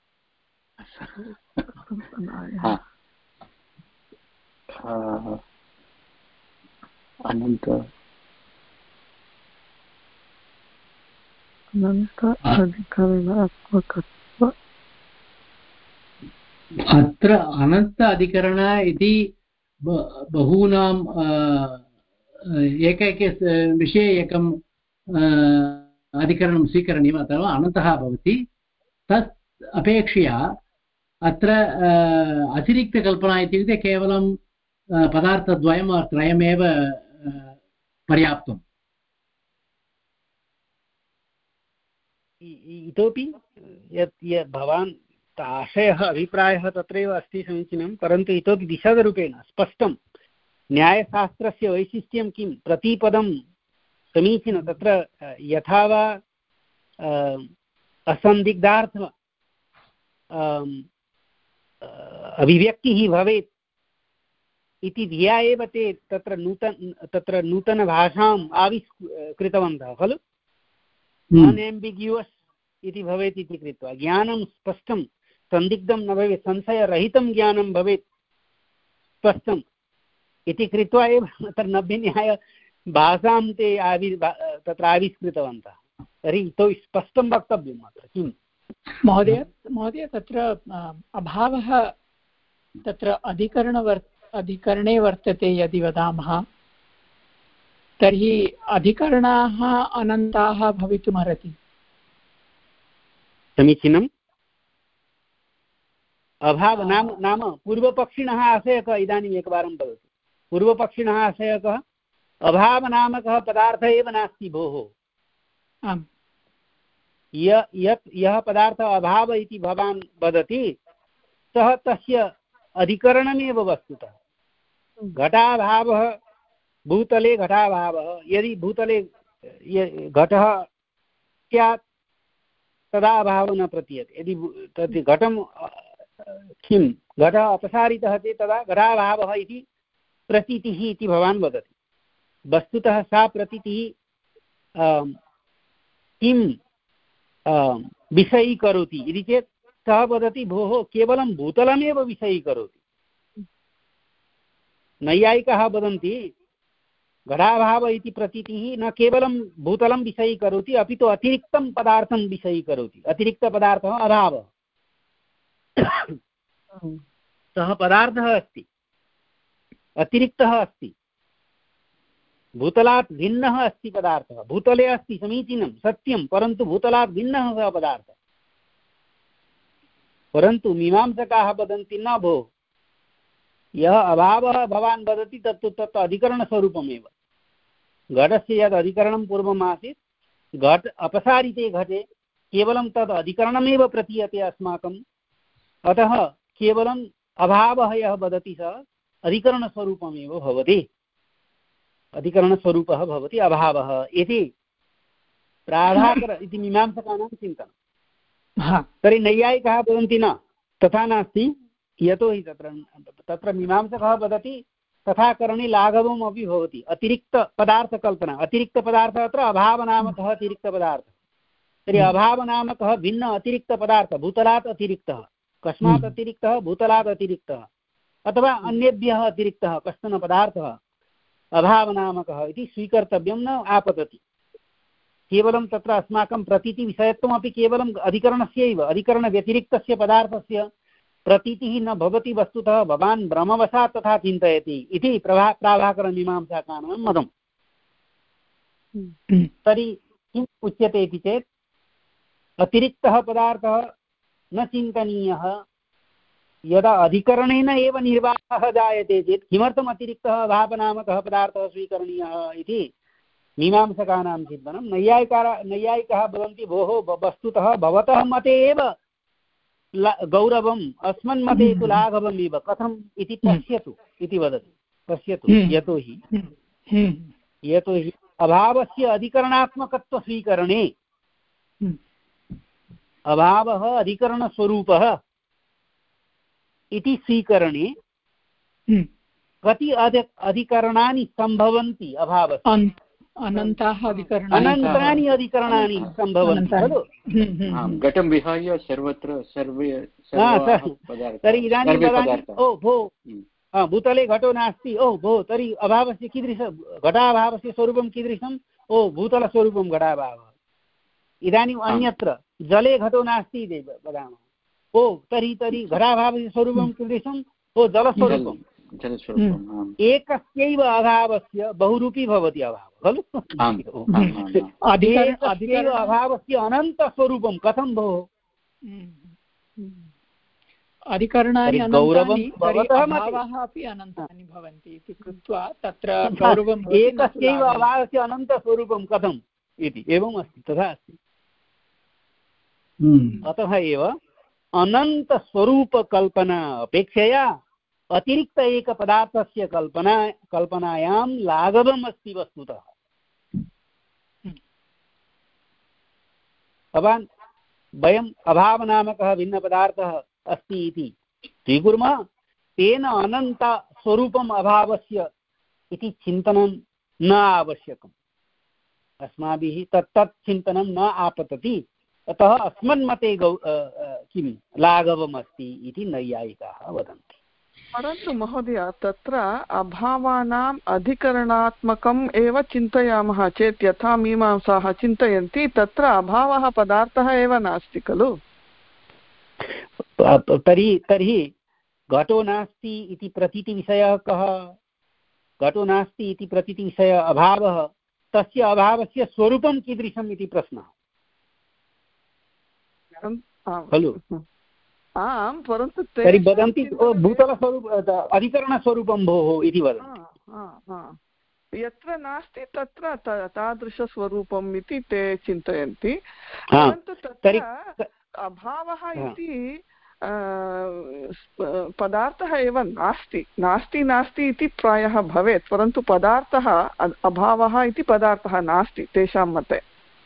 अनन्त अनन्त अधिकरणात्मकत्व अत्र अनन्त अधिकरण इति बहूनां एकैके विषये एकम् अधिकरणं स्वीकरणीयम् अथवा अनन्तः भवति। तत् अपेक्षया अत्र अतिरिक्तकल्पना इत्युक्ते केवलं पदार्थद्वयं त्रयमेव पर्याप्तम्। इतोपि यत् यत् भवान् आशयः अभिप्रायः तत्रैव अस्ति समीचीनं, परन्तु इतोपि विशदरूपेण स्पष्टं न्यायशास्त्रस्य वैशिष्ट्यं किं प्रतिपदं समीचीनं तत्र यथा वा असन्दिग्धार्थ अभिव्यक्तिः भवेत् इति धिया एव ते तत्र नूतन तत्र नूतनभाषाम् आविष्कृतवन्तः खलु। अनएम्बिग्युअस् इति भवेत् इति कृत्वा ज्ञानं स्पष्टं सन्दिग्धं न भवेत्, संशयरहितं ज्ञानं भवेत् स्पष्टम् इति कृत्वा एव तत्र नव्यन्याय भाषां ते आवि तत्र आविष्कृतवन्तः। तर्हि इतोपि स्पष्टं वक्तव्यम् अत्र किम् महोदय महोदय तत्र अभावः तत्र अधिकरणवर् अधिकरणे वर्तते यदि वदामः तर्हि अधिकरणाः अनन्ताः भवितुमर्हति। समीचीनम्। अभाव नाम नाम पूर्वपक्षिणः आशयकः इदानीम् एकवारं वदतु। पूर्वपक्षिणः आशयकः अभावनामकः पदार्थः एव नास्ति भोः। आम्। य यत् यः पदार्थः अभाव इति भवान् वदति सः तस्य अधिकरणमेव वस्तुतः। घटाभावः भूतले घटाभावः, यदि भूतले घटः स्यात् तदा अभावः न प्रतीयते। यदि तद् घटं किं घटः अपसारितः चेत् तदा घटाभावः इति प्रतीतिः इति भवान् वदति। वस्तुतः सा प्रतीतिः किं विषयीकरोति इति चेत् सः वदति भोः केवलं भूतलमेव विषयीकरोति। नैयायिकाः वदन्ति घटाभाव इति प्रतीतिः न केवलं भूतलं विषयीकरोति अपि तु अतिरिक्तं पदार्थं विषयीकरोति। अतिरिक्तपदार्थः अभावः। सः पदार्थः अस्ति, अतिरिक्तः अस्ति, भूतलात् भिन्नः अस्ति पदार्थः। भूतले अस्ति समीचीनं सत्यं, परन्तु भूतलात् भिन्नः सः पदार्थः। परन्तु मीमांसकाः वदन्ति न भोः, यः अभावः भवान् वदति तत्तु तत् अधिकरणस्वरूपमेव। घटस्य यद् अधिकरणं पूर्वम् आसीत्, घट अपसारिते घटे केवलं तद् अधिकरणमेव प्रतीयते अस्माकम्। अतः केवलम् अभावः यः वदति सः अधिकरणस्वरूपमेव भवति, अधिकरणस्वरूपः भवति अभावः इति प्राभाकर इति मीमांसकानां चिन्तनं। तर्हि नैयायिकाः वदन्ति न, तथा नास्ति। यतोहि तत्र तत्र मीमांसकः वदति तथा करणे लाघवम् अपि भवति। अतिरिक्तपदार्थकल्पना, अतिरिक्तपदार्थः अत्र अभावनामकः अतिरिक्तपदार्थः। तर्हि अभावनामकः भिन्न अतिरिक्तपदार्थः, भूतलात् अतिरिक्तः, कस्मात् अतिरिक्तः, भूतलात् अतिरिक्तः, अथवा अन्येभ्यः अतिरिक्तः कश्चन पदार्थः अभावनामकः इति स्वीकर्तव्यं न आपतति। केवलं तत्र अस्माकं प्रतीतिविषयत्वमपि केवलम् अधिकरणस्यैव, अधिकरणव्यतिरिक्तस्य पदार्थस्य प्रतीतिः न भवति। वस्तुतः भवान् भ्रमवशात् तथा चिन्तयति इति प्रभा प्राभाकरमीमांसाकानां मतम्। तर्हि किम् उच्यते इति चेत् अतिरिक्तः पदार्थः न चिन्तनीयः। यदा अधिकरणेन एव निर्वाहः जायते चेत् किमर्थम् अतिरिक्तः अभावनामकः पदार्थः स्वीकरणीयः इति मीमांसकानां चिन्तनं। नैयायिकाः नैयायिकाः वदन्ति भोः वस्तुतः भवतः मते एव गौरवम्, अस्मन् मते तु लाघवम् इव, कथम् इति पश्यतु इति वदति। पश्यतु, यतोहि यतोहि अभावस्य अधिकरणात्मकत्वस्वीकरणे अभावः अधिकरणस्वरूपः इति स्वीकरणे कति अधिकरणानि सम्भवन्ति अभावस्य? अनन्ताः अधिकरणानि अनन्तानि अधिकरणानि सम्भवन्ति खलु। घटं विहाय सर्वत्र सर्वे तर्हि इदानीं वदामि ओ भो भूतले घटो नास्ति, ओ भो तर्हि अभावस्य कीदृशं, घटाभावस्य स्वरूपं कीदृशं, ओ भूतलस्वरूपं घटाभावः। इदानीम् अन्यत्र जले घटो नास्ति इति वदामः, ओ तर्हि तर्हि घटाभावस्य स्वरूपं कीदृशं, ओ जलस्वरूपं। एकस्यैव अभावस्य बहुरूपी भवति अभावः खलु। एकस्यैव अभावस्य अनन्तस्वरूपं कथं भोः? अधिकरणानि अनन्तानि अभावः अपि अनन्तानि भवन्ति इति कृत्वा तत्र गौरवम् एकस्यैव अभावस्य अनन्तस्वरूपं कथम् इति एवम् अस्ति, तथा अस्ति। अतः एव अनन्तस्वरूपकल्पना अपेक्षया अतिरिक्त एकपदार्थस्य कल्पना कल्पनायां लाघवम् अस्ति वस्तुतः। भवान् वयम् अभावनामकः भिन्नपदार्थः अस्ति इति स्वीकुर्मः, तेन अनन्तस्वरूपम् अभावस्य इति चिन्तनं न आवश्यकम् अस्माभिः। तत् तत् चिन्तनं न आपतति। अतः अस्मन्मते गौ किं लाघवम् अस्ति इति नैयायिकाः वदन्ति। परन्तु महोदय तत्र अभावानाम् अधिकरणात्मकम् एव चिन्तयामः चेत् यथा मीमांसाः चिन्तयन्ति तत्र अभावः पदार्थः एव नास्ति खलु। तर्हि तर्हि घटो नास्ति इति प्रतीतिविषयः कः? घटो नास्ति इति प्रतीतिविषयः अभावः, तस्य अभावस्य स्वरूपं कीदृशम् इति प्रश्नः खलु। आं परन्तु तर्हि वदन्ति भूतलस्वरूप अधिकरणस्वरूपं भोः इति वदन्ति। यत्र नास्ति तत्र तादृशस्वरूपम् इति ते चिन्तयन्ति। परन्तु तत्र अभावः इति पदार्थः एव नास्ति, नास्ति नास्ति इति प्रायः भवेत्, परन्तु पदार्थः अभावः इति पदार्थः नास्ति तेषां मते।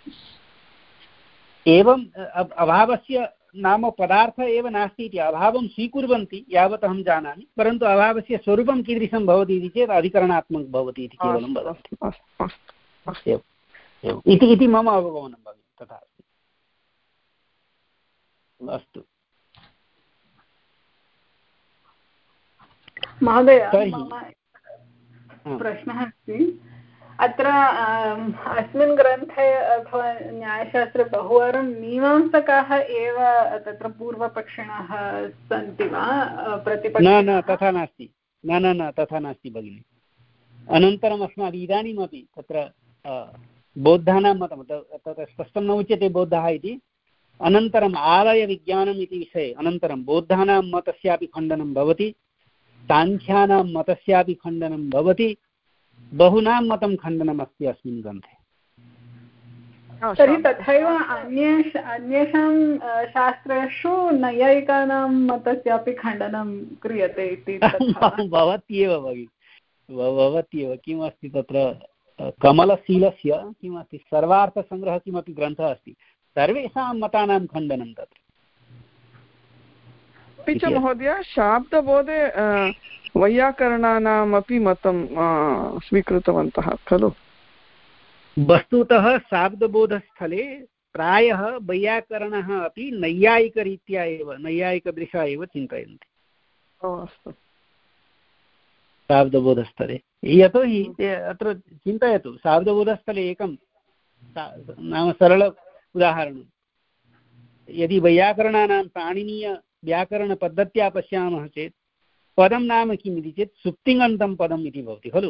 एवम् अभावस्य नाम पदार्थ एव नास्ति इति अभावं स्वीकुर्वन्ति यावत् अहं जानामि, परन्तु अभावस्य स्वरूपं कीदृशं भवति इति चेत् अधिकरणात्मकं भवति इति केवलं वदन्ति इति इति मम अवगमनं भवति। तथा अस्ति। अस्तु महोदय, प्रश्नः अस्ति। अत्र अस्मिन् ग्रन्थे अथवा न्यायशास्त्रे बहुवारं मीमांसकाः एव तत्र पूर्वपक्षिणः सन्ति वा प्रतिपक्षिणः? न न तथा नास्ति, न न न तथा नास्ति भगिनि। अनन्तरम् अस्माभिः इदानीमपि तत्र बौद्धानां मतं तत्र स्पष्टं न उच्यते बौद्धः इति। अनन्तरम् आलयविज्ञानम् इति विषये अनन्तरं बौद्धानां मतस्यापि खण्डनं भवति, साङ्ख्यानां मतस्यापि खण्डनं भवति, बहुनां मतं खण्डनमस्ति अस्मिन् ग्रन्थे। तर्हि तथैव अन्येष अन्येषां शास्त्रेषु नैयायिकानां मतस्यापि खण्डनं क्रियते इति भवत्येव भगिनि, भवत्येव। किमस्ति तत्र कमलशीलस्य किमस्ति सर्वार्थसङ्ग्रहः किमपि ग्रन्थः अस्ति, सर्वेषां मतानां खण्डनं तत्र। अपि च महोदय शाब्दबोधे वैयाकरणानामपि मतं स्वीकृतवन्तः खलु? वस्तुतः शाब्दबोधस्थले प्रायः वैयाकरणः अपि नैयायिकरीत्या एव नैयायिकदृशा एव चिन्तयन्ति अस्तु शाब्दबोधस्थले। यतोहि अत्र चिन्तयतु, शाब्दबोधस्थले एकं नाम सरल उदाहरणं, यदि वैयाकरणानां पाणिनीयव्याकरणपद्धत्या पश्यामः चेत् पदं नाम किम् इति चेत् सुप्तिङन्तं पदम् इति भवति खलु।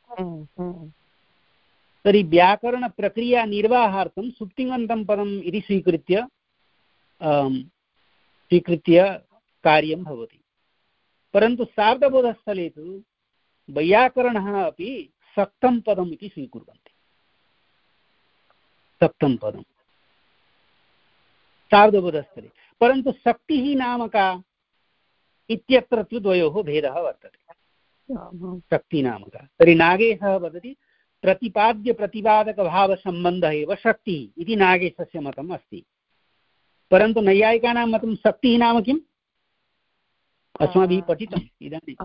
तर्हि व्याकरणप्रक्रिया निर्वाहार्थं सुप्तिङन्तं पदम् इति स्वीकृत्य स्वीकृत्य कार्यं भवति। परन्तु शाब्दबोधस्थले तु वैयाकरणः अपि सक्तं पदम् इति स्वीकुर्वन्ति, सक्तं पदं शाब्दबोधस्थले। परन्तु शक्तिः नाम का इत्यत्र तु द्वयोः भेदः वर्तते। शक्ति नाम का, तर्हि नागेशः वदति प्रतिपाद्यप्रतिपादकभावसम्बन्धः एव शक्तिः इति नागेशस्य मतम् अस्ति। परन्तु नैयायिकानां मतं शक्तिः नाम किम् अस्माभिः पठितम् इदानीं।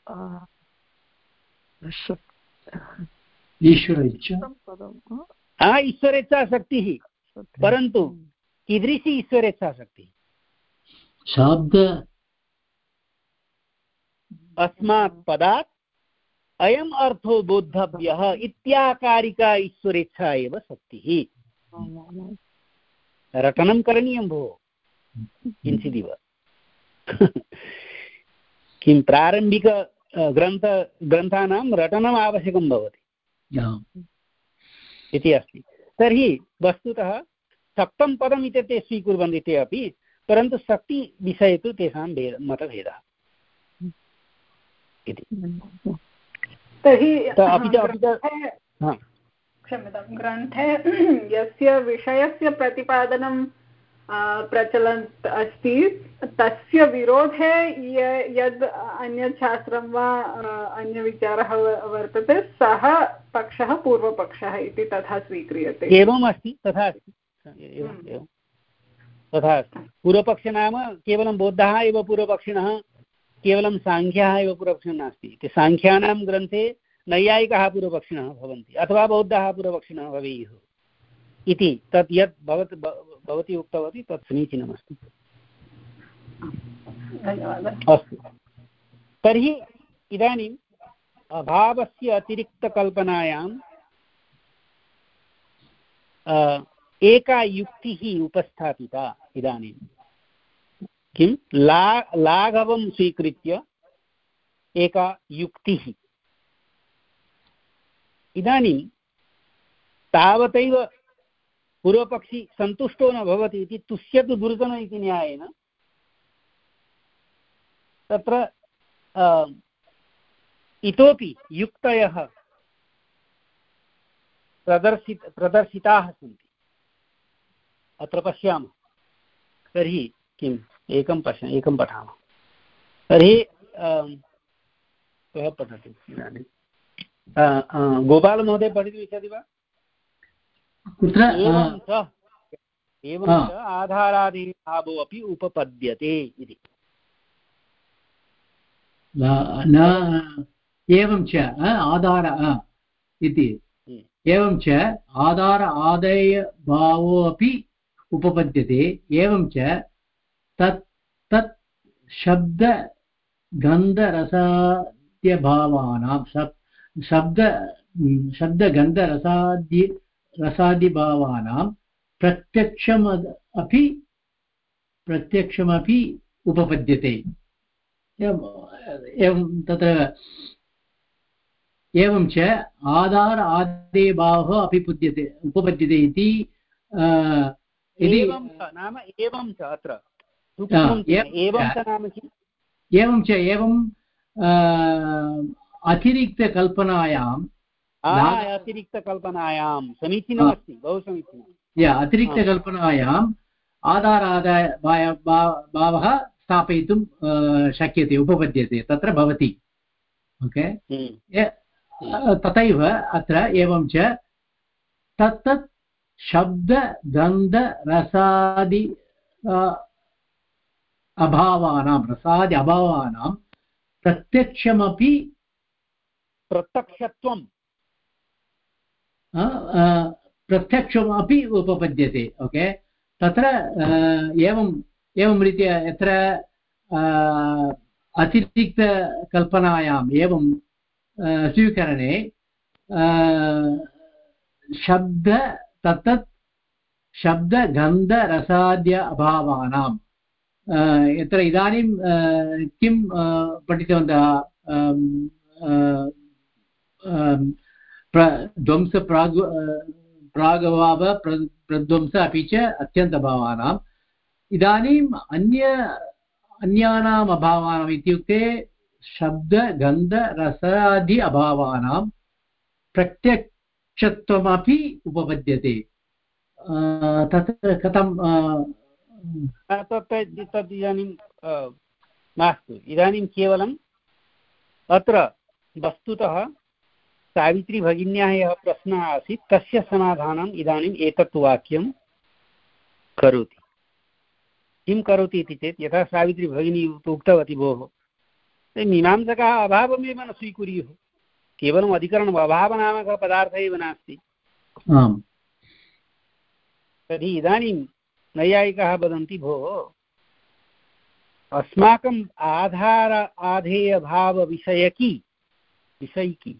ईश्वर इच्छा, हा ईश्वरेच्छा शक्तिः, परन्तु कीदृशी ईश्वरेच्छा शक्तिः? शाब्द अस्मात् पदात् अयम् अर्थो बोद्धव्यः इत्याकारिका ईश्वरेच्छा एव शक्तिः। रटनं करणीयं भोः किञ्चिदिव। किं प्रारम्भिक ग्रन्थ ग्रन्थानां रटनम् आवश्यकं भवति इति अस्ति। तर्हि वस्तुतः सप्तं पदम् इति ते स्वीकुर्वन्ति ते अपि, परन्तु शक्तिविषये तु तेषां भेद मतभेदः इति। तर्हि क्षम्यतां, ग्रन्थे यस्य विषयस्य प्रतिपादनं प्रचलन् अस्ति तस्य विरोधे यद् अन्यत् शास्त्रं वा अन्यविचारः वर्तते सः पक्षः पूर्वपक्षः इति तथा स्वीक्रियते। एवम् अस्ति, तथा अस्ति, एवम् एवं तथा अस्ति। पूर्वपक्ष नाम केवलं बौद्धाः एव पूर्वपक्षिणः, केवलं साङ्ख्याः एव पूर्वपक्षिणः नास्ति। साङ्ख्यानां ग्रन्थे नैयायिकाः पूर्वपक्षिणः भवन्ति अथवा बौद्धाः पूर्वपक्षिणः भवेयुः इति तत् यत् भवत् भवती उक्तवती तत् समीचीनमस्ति। अस्तु, तर्हि इदानीम् अभावस्य अतिरिक्तकल्पनायाम् एका युक्तिः उपस्थापिता। इदानीं किं ला लाघवं स्वीकृत्य एका युक्तिः। इदानीं तावतैव पूर्वपक्षी सन्तुष्टो न भवति इति तुष्यतु दुर्जन इति न्यायेन तत्र इतोपि युक्तयः प्रदर्शित प्रदर्शिताः सन्ति। अत्र पश्यामः, तर्हि किम् एकं पश्य एकं पठामः। तर्हि कः पठति इदानीं? गोपालमहोदय पठितुम् इच्छति वा? एवं च एवं च आधारादिभावो अपि उपपद्यते इति। एवं च आधार इति, एवं च आधार आदेयभावो अपि उपपद्यते। एवं च तत् तत् शब्द गन्धरसाद्यभावानां शब्द शब्दगन्धरसादि रसादिभावानां प्रत्यक्षम् अपि प्रत्यक्षमपि उपपद्यते। एवं तत्र एवं च आधार आदेयभावः अपि पुद्यते उपपद्यते इति नाम एवं च अत्र एवं च नाम किम्? एवं च एवं अतिरिक्तकल्पनायाम् अतिरिक्तकल्पनायां समीचीनमस्ति, बहु समीचीनं। अतिरिक्तकल्पनायाम् आधारादाय भावः स्थापयितुं शक्यते, उपपद्यते, तत्र भवति। ओके, तथैव अत्र एवं च तत्तत् शब्दगन्धरसादि अभावानां रसादि अभावानां प्रत्यक्षमपि प्रत्यक्षत्वं प्रत्यक्षमपि उपपद्यते ओके तत्र एवम् एवं रीत्या यत्र अतिरिक्तकल्पनायाम् एवं स्वीकरणे शब्द तत्तत् शब्दगन्धरसाद्य अभावानां यत्र इदानीं किं पठितवन्तः ध्वंस प्राग् प्रागभाव प्रध्वंस अपि च अत्यन्तभावानाम् इदानीम् अन्य अन्यानाम् अभावानाम् इत्युक्ते शब्दगन्धरसादि अभावानां प्रत्यक्षत्वमपि उपपद्यते तत् कथं तत् इदानीं नास्तु इदानीं केवलम् अत्र वस्तुतः सावित्रीभगिन्याः यः प्रश्नः आसीत् तस्य समाधानम् इदानीम् एतत् वाक्यं करोति किं करोति इति चेत् यथा सावित्रीभगिनी उक्तवती भोः मीमांसकाः अभावमेव न स्वीकुर्युः केवलम् अधिकरणम् अभावनामकः पदार्थः एव नास्ति तर्हि इदानीं नैयायिकाः वदन्ति भोः अस्माकम् आधार आधेयभावविषयकी विषयिकी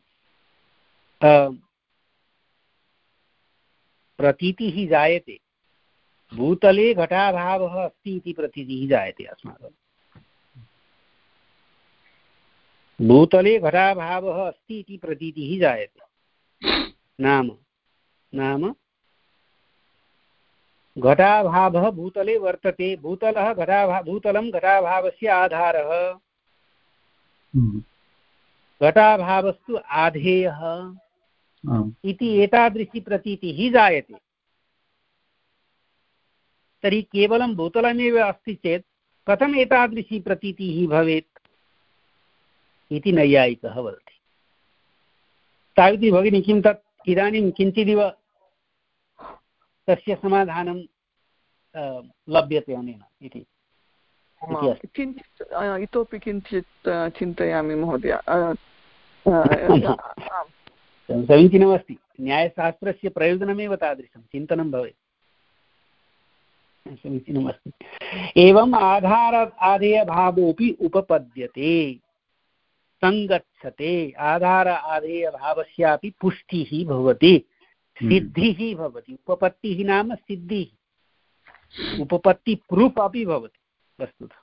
प्रतीतिः जायते भूतले घटाभावः अस्ति इति प्रतीतिः जायते अस्माकं भूतले घटाभावः अस्ति इति प्रतीतिः जायते नाम नाम घटाभावः भूतले वर्तते भूतलः घटाभा भूतलं घटाभावस्य आधारः घटाभावस्तु आधेयः इति एतादृशी प्रतीतिः जायते तर्हि केवलं भूतलमेव अस्ति चेत् कथम् एतादृशी प्रतीतिः भवेत् इति नैयायिकः वदति सावित्री भगिनी किं तत् इदानीं किञ्चिदिव तस्य समाधानं लभ्यते अनेन इति किञ्चित् इतोपि किञ्चित् चिन्तयामि महोदय समीचीनमस्ति न्यायशास्त्रस्य प्रयोजनमेव तादृशं चिन्तनं भवेत् समीचीनमस्ति एवम् आधार आधेयभावोऽपि उपपद्यते सङ्गच्छते आधार आधेयभावस्यापि पुष्टिः भवति सिद्धिः भवति उपपत्तिः नाम सिद्धिः उपपत्ति प्रूफ् अपि भवति वस्तुतः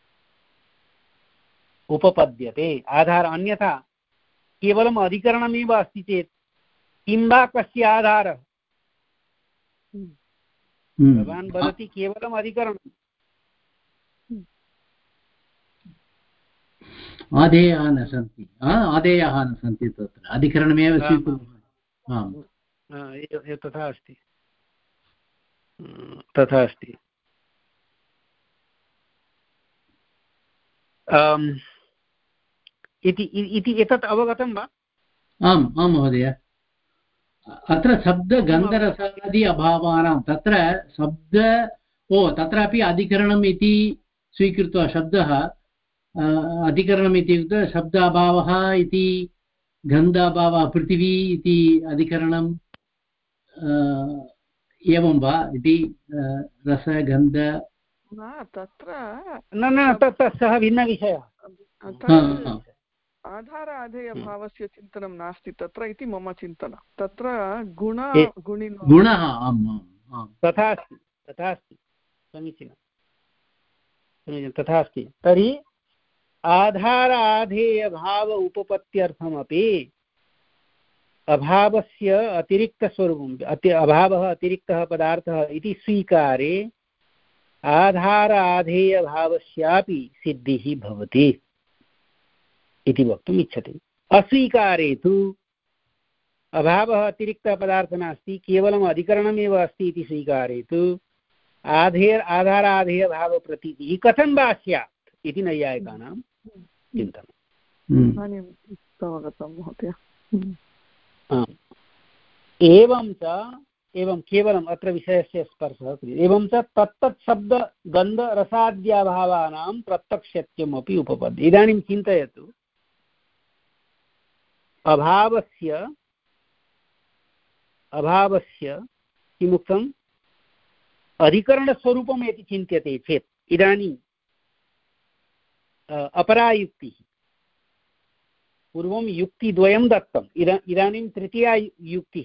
उपपद्यते आधार अन्यथा केवलम् अधिकरणमेव अस्ति चेत् किं वा कस्य आधारः भवान् वदति केवलम् अधिकरणम् आदेयाः न सन्ति आदेयाः न सन्ति तत्र अधिकरणमेव स्वीकुर्मः तथा अस्ति तथा अस्ति इति एतत् अवगतं वा आम् आं महोदय अत्र शब्दगन्धरसादि अभावानां तत्र शब्द ओ तत्रापि अधिकरणम् इति स्वीकृत्य शब्दः अधिकरणम् इत्युक्ते शब्द अभावः इति गन्धाभावः पृथिवी इति अधिकरणं एवं वा इति रसगन्ध तत्र न न तत् सः भिन्नविषयः आधार आधेयभावस्य चिन्तनं नास्ति तत्र इति मम चिन्तनं तत्र गुण गुणिनो गुणः तथा अस्ति तथा अस्ति समीचीनं समीचीनं तथा अस्ति तर्हि आधार आधेयभाव उपपत्त्यर्थमपि अभावस्य अतिरिक्तस्वरूपम् अति अभावः अतिरिक्तः पदार्थः इति स्वीकारे आधार आधेयभावस्यापि सिद्धिः भवति इति वक्तुम् इच्छति अस्वीकारे तु अभावः अतिरिक्तः पदार्थः नास्ति केवलम् अधिकरणमेव अस्ति इति स्वीकारे तु आधेय आधार आधेयभावप्रतीतिः कथं वा स्यात् इति नैयायिकानां चिन्तनम् अवगतं महोदय एवं च एवं केवलम् अत्र विषयस्य स्पर्शः क्रियते। एवं च तत्तत् शब्दगन्धरसाद्यभावानां प्रत्यक्षत्यमपि उपपद्यते। इदानीं चिन्तयतु, अभावस्य अभावस्य किमुक्तम् अधिकरणस्वरूपम् इति चिन्त्यते चेत् इदानीं अपरा युक्तिः, पूर्वं युक्तिद्वयं दत्तम्, इदा इदानीं तृतीया युक्तिः।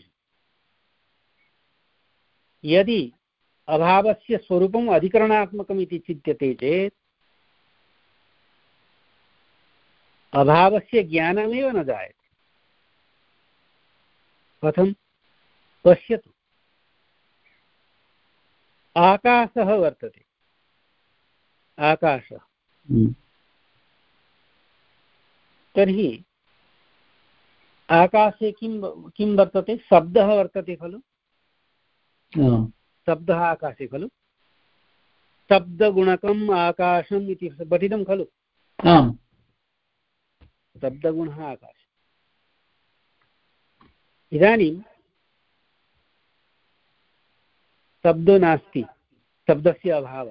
यदि अभावस्य स्वरूपम् अधिकरणात्मकम् इति चिन्त्यते चेत् अभावस्य ज्ञानमेव न जायते। कथं? पश्यतु, आकाशः वर्तते, आकाशः, तर्हि आकाशे किं किं वर्तते? शब्दः वर्तते खलु, शब्दः आकाशे खलु, शब्दगुणकम् आकाशम् इति पठितं खलु, शब्दगुणः आकाश। इदानीं शब्दो नास्ति, शब्दस्य अभावः,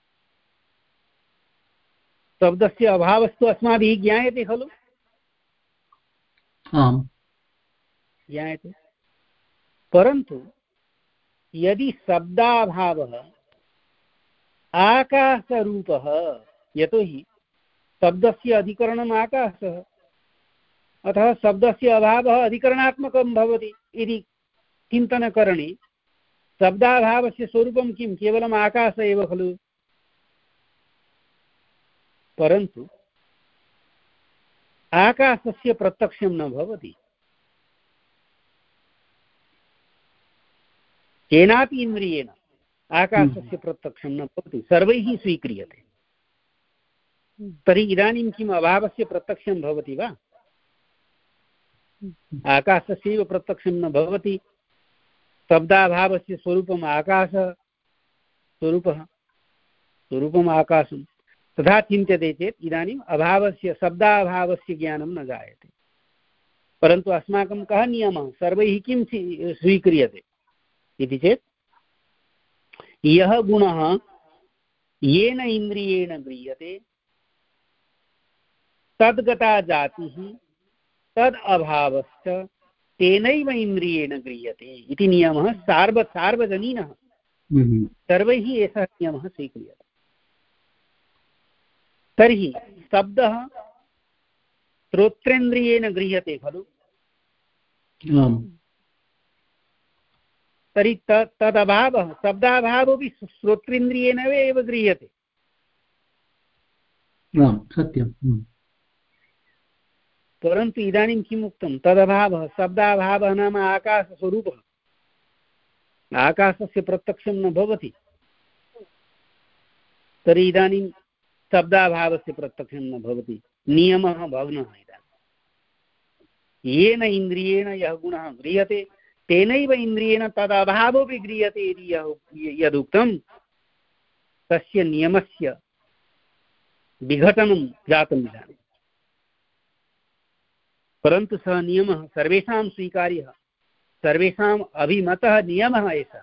शब्दस्य अभावस्तु अस्माभिः ज्ञायते खलु, ज्ञायते, परन्तु यदि शब्दाभावः आकाशरूपः, यतोहि शब्दस्य अधिकरणम् आकाशः, अतः शब्दस्य अभावः अधिकरणात्मकं भवति इति चिन्तनकरणे शब्दाभावस्य स्वरूपं किं? केवलम् आकाश एव खलु। परन्तु आकाशस्य प्रत्यक्षं न भवति, केनापि इन्द्रियेण आकाशस्य प्रत्यक्षं न भवति, सर्वैः स्वीक्रियते। तर्हि इदानीं किम् अभावस्य प्रत्यक्षं भवति वा? आकाशस्यैव प्रत्यक्षं न भवति। शब्दाभावस्य स्वरूपम् आकाश, स्वरूपः स्वरूपम् आकाशं, तथा चिन्त्यते चेत् इदानीम् अभावस्य शब्दाभावस्य ज्ञानं न जायते। परन्तु अस्माकं कः नियमः? सर्वैः किं स्वीक्रियते इति चेत् यः गुणः येन इन्द्रियेण गृह्यते तद्गता जातिः तद् अभावश्च तेनैव इन्द्रियेण गृह्यते इति नियमः सार्व सार्वजनीनः, सर्वैः एषः नियमः स्वीक्रियते। तर्हि शब्दः श्रोत्रेन्द्रियेण गृह्यते खलु, तर्हि तदभावः, शब्दाभावोऽपि श्रोत्रेन्द्रियेण एव गृह्यते। सत्यं। परन्तु इदानीं किम् उक्तं? तदभावः, शब्दाभावः नाम आकाशस्वरूपः, आकाशस्य प्रत्यक्षं न भवति। तर्हि इदानीं शब्दाभावस्य प्रत्यक्षं न भवति, नियमः भग्नः। इदानीं येन इन्द्रियेण यः गुणः गृह्यते तेनैव इन्द्रियेण तदभावोऽपि गृह्यते इति यदुक्तं, तस्य नियमस्य विघटनं जातम् इदानीं। परन्तु सः नियमः सर्वेषां स्वीकार्यः, सर्वेषाम् अभिमतः नियमः एषः।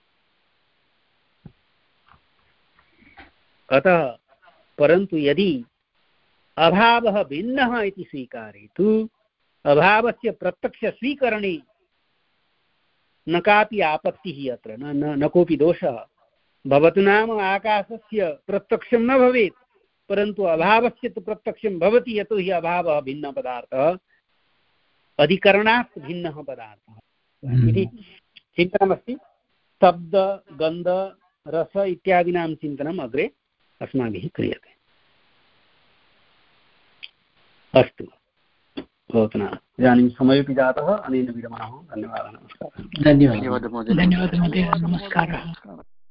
अतः परन्तु यदि अभावः भिन्नः इति स्वीकारे तु अभावस्य प्रत्यक्षस्वीकरणे न कापि आपत्तिः, अत्र न न, न कोऽपि दोषः। भवतु नाम आकाशस्य प्रत्यक्षं न भवेत्, परन्तु अभावस्य तु प्रत्यक्षं भवति, यतो हि अभावः भिन्नपदार्थः, अधिकरणात् भिन्नः पदार्थः इति चिन्तनमस्ति। शब्द गन्ध रस इत्यादीनां चिन्तनम् अग्रे अस्माभिः क्रियते। अस्तु, भवतु नाम इदानीं समयोपि जातः, अनेन विरमामः। धन्यवादः, नमस्कारः। धन्यवादः महोदय, धन्यवादः महोदय, नमस्कारः।